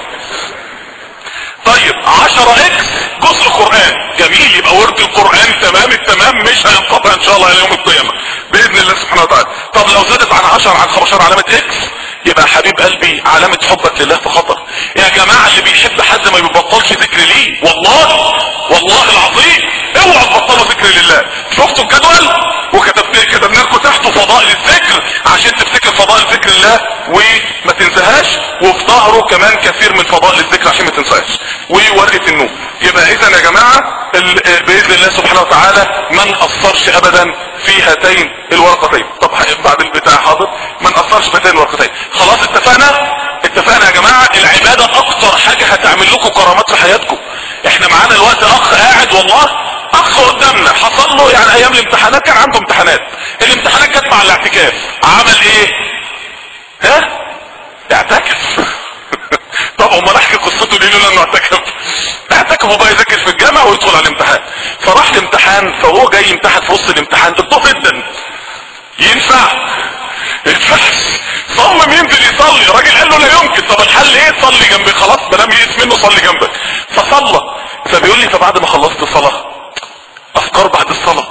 طيب عشرة اكس جزء قرآن جميل، يبقى ورد القرآن تمام التمام مش هينقطع ان شاء الله الى يوم القيامة باذن الله سبحانه وتعالى. طب لو زادت عن عشرة عن خمستاشر علامة اكس يبقى حبيب قلبي علامة حبك لله في خطر. يا جماعة اللي بيحب حد ما بيبطلش ذكر ليه، والله والله العظيم اوعى تبطلوا ذكر لله. شفتوا الجدول وكتبت كتبنا لكم تحته فضائل الذكر عشان تفتكر فضائل ذكر الله وما تنساهاش، وفي ظهره كمان كثير من فضائل الذكر عشان ما تنساهاش وورقة النوم. يبقى اذا يا جماعة باذن الله سبحانه وتعالى ما نقصرش ابدا في هاتين الورقتين. طب بعد البتاع حاضر ما نقصرش في هاتين الورقتين. خلاص اتفقنا اتفقنا يا جماعة. العبادة اكتر حاجة هتعمل لكم كرامات في حياتكم. احنا معانا الوقت اخ قاعد والله اخ قدامنا حصل له يعني ايام الامتحانات كان عنده امتحانات، الامتحانات كانت مع الاعتكاف، عمل ايه؟ ها؟ اعتكف. طب امال احكي قصته ليه لولا انه اعتكف؟ اعتكف وبقى يذاكر في الجامعه ويدخل على الامتحان. فراح الامتحان فهو جاي يمتحن في وسط الامتحان الضوء جدا ينفع؟ ينفعش. صمم ينزل يصلي، الراجل قال له لا يمكن. طب الحل ايه؟ صلي جنبي. خلاص بلام يئس منه صلي جنبك. فصلى. فبيقول لي فبعد ما خلصت الصلاه افكار بعد الصلاه.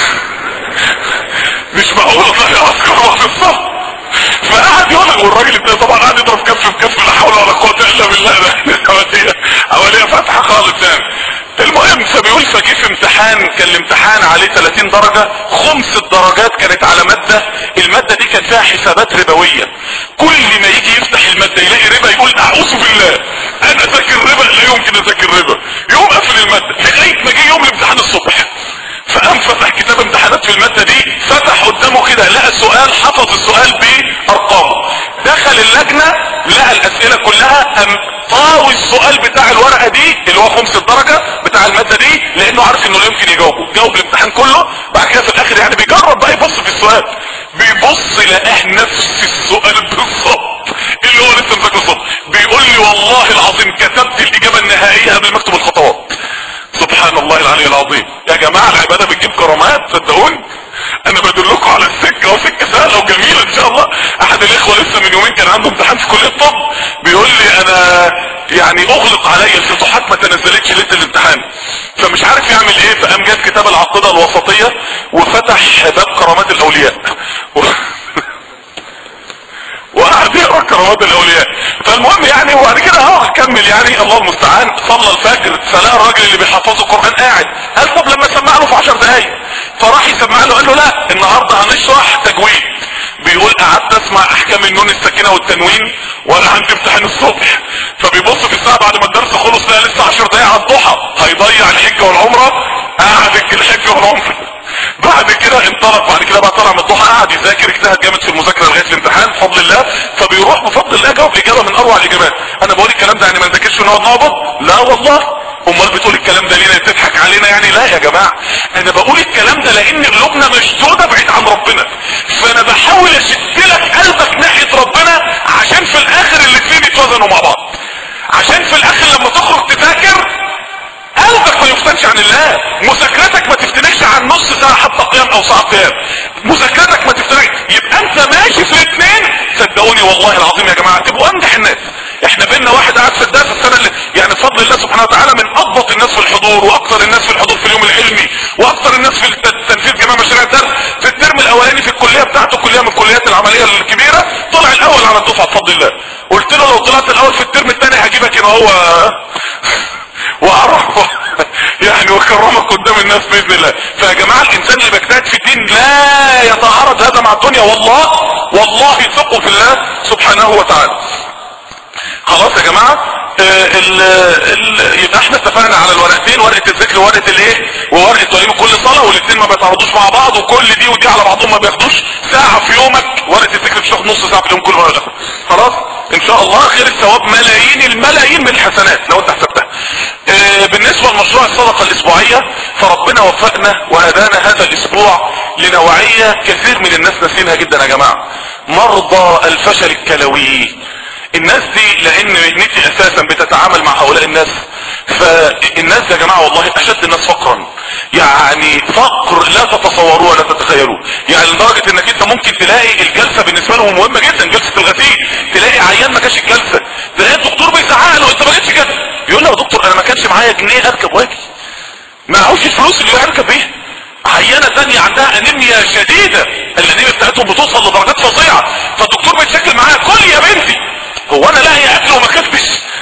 مش معقول اصلي افكار بعد الصلاه. فقعد يقول والراجل ده طبعا قاعد يضرب كف بكف لا حول ولا قوه الا بالله. عمليه عمليه فاتحه خالص يعني. المهم فبيقول فجه في امتحان كان الامتحان عليه ثلاثين درجة، خمس الدرجات كانت على مادة، المادة دي كان فيها حسابات ربوية. كل ما يجي يفتح المادة يلاقي ربا يقول اعوذ بالله انا ذاكر ربا لا يمكن اذاكر ربا، يقوم قفل المادة لغاية ما جه يوم الامتحان الصبح. فقام فتح كتاب امتحانات في المادة دي، فتح قدامه كده لقى السؤال، حفظ السؤال بارقامه، دخل اللجنة لقى الاسئلة كلها، ام طاوي السؤال بتاع الورقة دي اللي هو خمس الدرجة بتاع المادة دي لانه عارف انه لا يمكن يجاوبه، جاوب الامتحان كله. بعد كده في الاخر يعني بيجرب بقى يبص في السؤال، بيبص لقاه نفس السؤال بالظبط اللي هو لسه مذاكره الصبح. بيقول لي والله العظيم كتبت الاجابة النهائية قبل ما اكتب الخطوات. سبحان الله العلي العظيم. يا جماعة العبادة بتجيب كرامات صدقوني. انا بدلكم على السكة وسكة سهلة وجميلة ان شاء الله. احد الاخوة لسه من يومين كان عنده امتحان في كلية الطب، بيقول لي انا يعني اغلق عليا الفتوحات ما تنزلتش ليلة الامتحان فمش عارف يعمل ايه، فقام جاب كتاب العقيدة الوسطية وفتح باب كرامات الاولياء جدعان صلى الفجر فلقى الراجل اللي بيحفظه القرآن قاعد، قال طب لما سمع له في عشر دقايق، فراح يسمع له قال له لا النهارده هنشرح تجويد. بيقول قعدت اسمع احكام النون الساكنه والتنوين وانا عندي امتحان الصبح، فبيبص في الساعه بعد ما الدرس خلص لقى لسه عشر دقايق على الضحى، هيضيع الحجه والعمره. قعد الحجه والعمره بعد كده انطلق، بعد كده بقى طلع من الضحى قعد يذاكر، اجتهد جامد في المذاكره لغايه الامتحان بفضل الله، فبيروح بفضل الله جاوب اجابه من اروع الاجابات. انا بقول الكلام ده يعني ما نذاكرش ونقعد نعبط؟ لا والله. امال بتقول الكلام ده ليه؟ تضحك علينا يعني؟ لا يا جماعه، انا بقول الكلام ده لان قلوبنا مشدوده بعيد عن ربنا، فانا بحاول اشد لك قلبك ناحيه ربنا عشان في الاخر الاثنين يتوازنوا مع بعض، عشان في الاخر لما تخرج تذاكر قلبك ما يفتنش عن الله، مذاكرتك ما تفتنكش عن نص ساعه حتى قيام او ساعه قيام، مذاكرتك ما تفتنكش، يبقى انت ماشي في الاثنين. صدقوني والله العظيم يا جماعه تبقوا انجح الناس. احنا بينا واحد قاعد في الدرس السنه اللي يعني بفضل الله سبحانه وتعالى من اضبط الناس في الحضور واكثر الناس في الحضور في اليوم العلمي واكثر الناس في تنفيذ جميع مشاريع الدرس. في الترم الاولاني في الكليه بتاعته كليه من الكليات العمليه الكبيره طلع الاول على الدفعه بفضل الله. قلت له لو طلعت الاول في الترم الثاني هجيبك هنا هو واعرفه يعني وكرمك قدام الناس باذن الله. فيا جماعه الانسان اللي بيجتهد في الدين لا يتعارض هذا مع الدنيا، والله والله ثقوا في الله سبحانه وتعالى. خلاص يا جماعه آه ال ال يبقى احنا اتفقنا على الورقتين، ورقه الذكر وورقه الايه وورقه وليمه كل صلاه، والاثنين ما بيتعارضوش مع بعض، وكل دي ودي على بعضهم ما بياخدوش ساعه في يومك. ورقه الذكر مش هتاخد نص ساعه في اليوم كله ولا الاخر. خلاص ان شاء الله خير الثواب ملايين الملايين من الحسنات لو انت حسبتها. آه بالنسبه لمشروع الصدقه الاسبوعيه فربنا وفقنا وهدانا هذا الاسبوع لنوعيه كثير من الناس ناسينها جدا يا جماعه، مرضى الفشل الكلوي. الناس دي لان مهنتي اساسا بتتعامل مع هؤلاء الناس، فالناس يا جماعه والله اشد الناس فقرا، يعني فقر لا تتصوروه ولا تتخيلوه، يعني لدرجه انك انت ممكن تلاقي الجلسه بالنسبه لهم مهمه جدا، جلسه الغسيل، تلاقي عيان ما كانش الجلسه، تلاقي الدكتور بيزعق له انت ما جيتش كده، يقول له يا دكتور انا ما كانش معايا جنيه اركب واجي، معهوش الفلوس اللي يركب بيها. عيانه ثانيه عندها انيميا شديده، الانيميا بتاعتهم بتوصل لدرجات فظيعه، فالدكتور بيتشكل معاها كل يا بنتي، هو انا لاقي اكل وما كفتش؟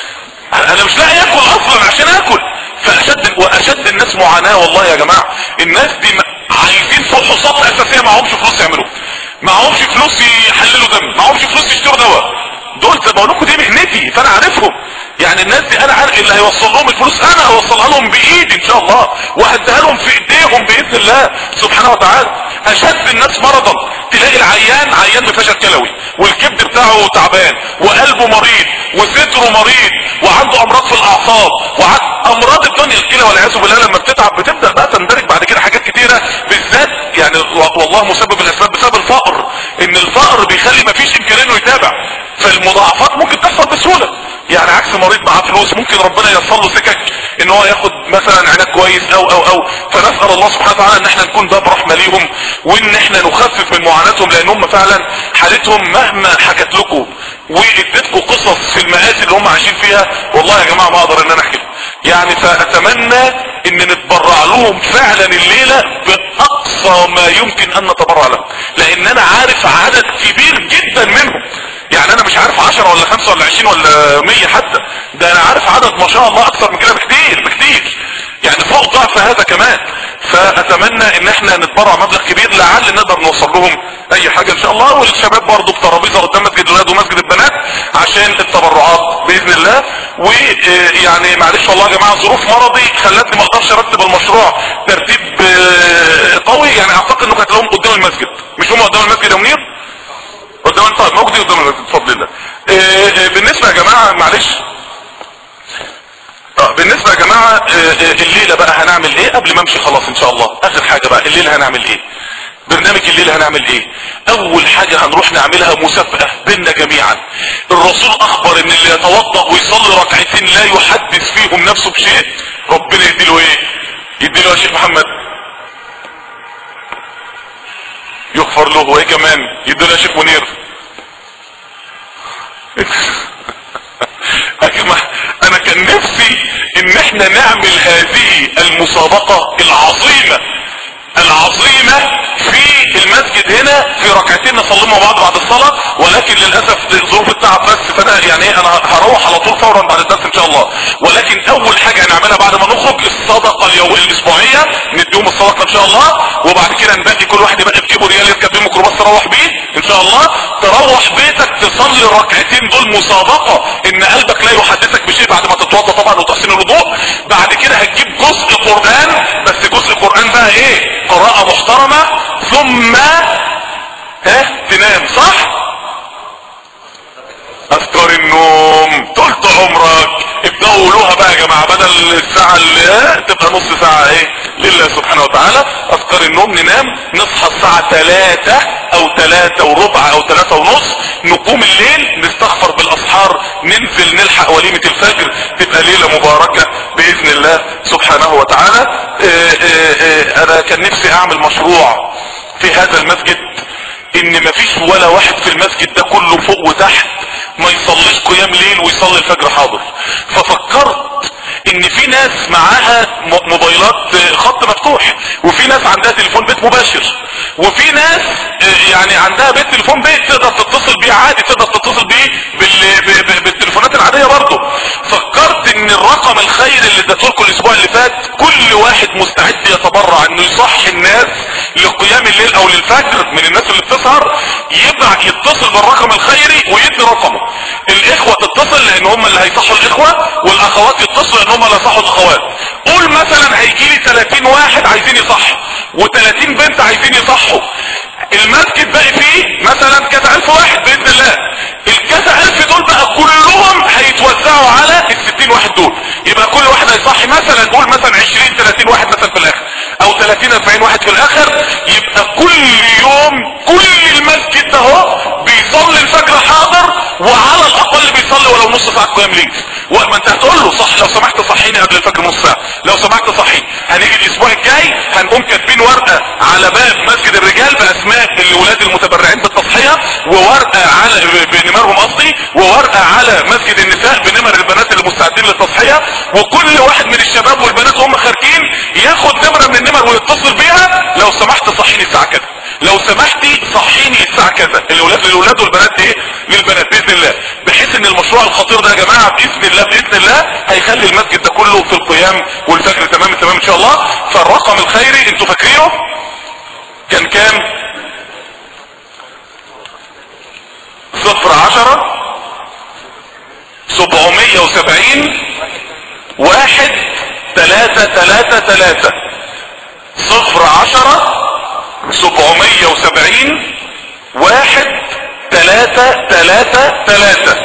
انا مش لاقي اكل اصلا عشان اكل. فاشد واشد الناس معاناه والله يا جماعه، الناس دي عايزين فحوصات اساسيه معهمش فلوس يعملوها، معهمش فلوس يحللوا دم، معهمش فلوس يشتروا دواء. دول زي ما بقول لكم دي مهنتي فانا عارفهم، يعني الناس دي انا عارف اللي هيوصل لهم الفلوس انا هوصلها لهم بايدي ان شاء الله، وهديها لهم في ايديهم باذن الله سبحانه وتعالى. اشد الناس مرضا تلاقي العيان عيان بفشل كلوي والكبد بتاعه تعبان وقلبه مريض وصدره مريض وعنده امراض في الاعصاب وامراض الدنيا الكلى والعياذ بالله. لما بتتعب بتبدا بقى تندرج بعد كده حاجات كتيره، بالذات يعني والله مسبب الاسباب بسبب الفقر، ان الفقر بيخلي مفيش امكانيه انه يتابع، فالمضاعفات ممكن تحصل بسهوله. يعني عكس مريض معاه فلوس ممكن ربنا ييسر له سكك ان هو ياخد مثلا علاج كويس او او او فنسال الله سبحانه وتعالى ان احنا نكون باب رحمه ليهم، وان احنا نخفف من معاناتهم، لان هم فعلا حالتهم مهما حكت لكم واديتكم قصص في المآسي اللي هم عايشين فيها والله يا جماعه ما اقدر ان انا احكي يعني. فاتمنى ان نتبرع لهم فعلا الليله باقصى ما يمكن ان نتبرع لهم، لان انا عارف عدد كبير جدا منهم، يعني انا مش عارف عشرة ولا خمسة ولا عشرين ولا مية حتى، ده انا عارف عدد ما شاء الله اكثر من كده بكتير بكتير، يعني فوق ضعف هذا كمان. فاتمنى ان احنا نتبرع مبلغ كبير لعل نقدر نوصل لهم اي حاجه ان شاء الله، والشباب برضو بترابيزه قدام مسجد الولاد ومسجد البنات عشان التبرعات باذن الله. ويعني معلش والله يا جماعه ظروف مرضي خلتني ما اقدرش ارتب المشروع ترتيب قوي، يعني اعتقد انكم هتلاقوهم قدام المسجد، مش هم قدام المسجد يا منير؟ قدام طيب موجودين قدام المسجد بفضل الله. بالنسبه يا جماعه معلش اه بالنسبه يا جماعه الليله بقى هنعمل ايه قبل ما امشي خلاص ان شاء الله؟ اخر حاجه بقى الليله هنعمل ايه؟ برنامج الليله هنعمل ايه؟ اول حاجه هنروح نعملها مسابقه بيننا جميعا. الرسول اخبر ان اللي يتوضا ويصلي ركعتين لا يحدث فيهم نفسه بشيء ربنا يديله ايه؟ يديله يا شيخ محمد يغفر له، وايه كمان؟ يديله يا شيخ منير انا كان نفسي ان احنا نعمل هذه المسابقة العظيمة العظيمة في المسجد هنا في ركعتين نصلي مع بعض بعد الصلاة، ولكن للأسف ظروف التعب بس، فانا يعني انا هروح على طول فورا بعد الدرس ان شاء الله. ولكن اول حاجة هنعملها بعد ما نخرج الصدقة اليوم الاسبوعية، نديهم الصدقة ان شاء الله، وبعد كده نبقي كل واحد يبقى في جيبه ريال يركب بيه ميكروباص تروح بيه ان شاء الله. تروح بيتك تصلي الركعتين دول مصادقة ان قلبك لا يحدثك بشيء بعد ما تتوضا طبعا وتحسن الوضوء. بعد كده هتجيب جزء قرآن، بس جزء قرآن بقى ايه؟ قراءة محترمة، ثم ها تنام صح. اذكار النوم طولت عمرك ابدأوا قولوها بقى يا جماعة، بدل الساعة اللي تبقى نص ساعة ايه لله سبحانه وتعالى. اذكار النوم ننام نصحى الساعة تلاتة او تلاتة وربع او تلاتة ونص، نقوم الليل نستغفر بالاسحار، ننزل نلحق وليمة الفجر، تبقى ليلة مباركة باذن الله سبحانه وتعالى. اه اه اه انا كان نفسي اعمل مشروع في هذا المسجد، ان مفيش ولا واحد في المسجد ده كله فوق وتحت ما يصليش قيام ليل ويصلي الفجر حاضر. ففكرت ان في ناس معاها موبايلات خط مفتوح، وفي ناس عندها تليفون بيت مباشر، وفي ناس يعني عندها بيت تليفون بيت تقدر تتصل بيه عادي، تقدر تتصل بيه بالتليفونات العادية برضه. فكرت ان الرقم الخير اللي اديته لكم الاسبوع اللي فات، كل واحد مستعد يتبرع انه يصحي الناس لقيام الليل او للفجر من الناس اللي بتسهر، يبقى يتصل بالرقم الخيري ويدي رقمه. الاخوة تتصل لان هم اللي هيصحوا الاخوة، والاخوات يتصلوا لان هم اللي هيصحوا الاخوات. قول مثلا هيجي لي تلاتين واحد عايزين يصحوا و30 بنت عايزين يصحوا، المسجد باقي فيه مثلا كذا الف واحد باذن الله. الكذا الف دول بقى كلهم هيتوزعوا على الستين واحد دول، يبقى كل واحد هيصحي مثلا نقول مثلا عشرين تلاتين واحد مثلا في الاخر، او تلاتين اربعين واحد في الاخر. يبقى كل يوم كل المسجد ده هو بيصلي الفجر حاضر، وعلى الاقل بيصلي ولو نص ساعة قيام ليل. وما انت هتقول له صح لو سمحت صحيني قبل الفجر نص ساعة، لو سمحت صحيني. هنيجي الاسبوع الجاي هنقوم كاتبين ورقة على باب مسجد الرجال باسماء الولاد المتبرعين بالتصحية، وورقة على بنمرهم قصدي، وورقة على مسجد النساء بنمر البنات اللي مستعدين للتصحية. وكل واحد من الشباب والبنات وهم خارجين ياخد نمرة من النمر ويتصل بيها، لو سمحت صحيني الساعة كذا، لو سمحتي صحيني الساعة كذا. الولاد للولاد والبنات ايه للبنات باذن الله. بحيث ان المشروع الخطير ده يا جماعة باذن الله باذن الله هيخلي المسجد ده كله في القيام والفجر تمام التمام ان شاء الله. فالرقم الخيري انتوا فاكرينه كان كام؟ صفر عشرة سبعمية وسبعين واحد تلاتة تلاتة تلاتة، صفر عشرة سبعمية وسبعين واحد تلاتة تلاتة تلاتة.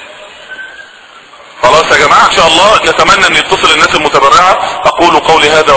خلاص يا جماعة ان شاء الله نتمنى ان يتصل الناس المتبرعة. اقول قولي هذا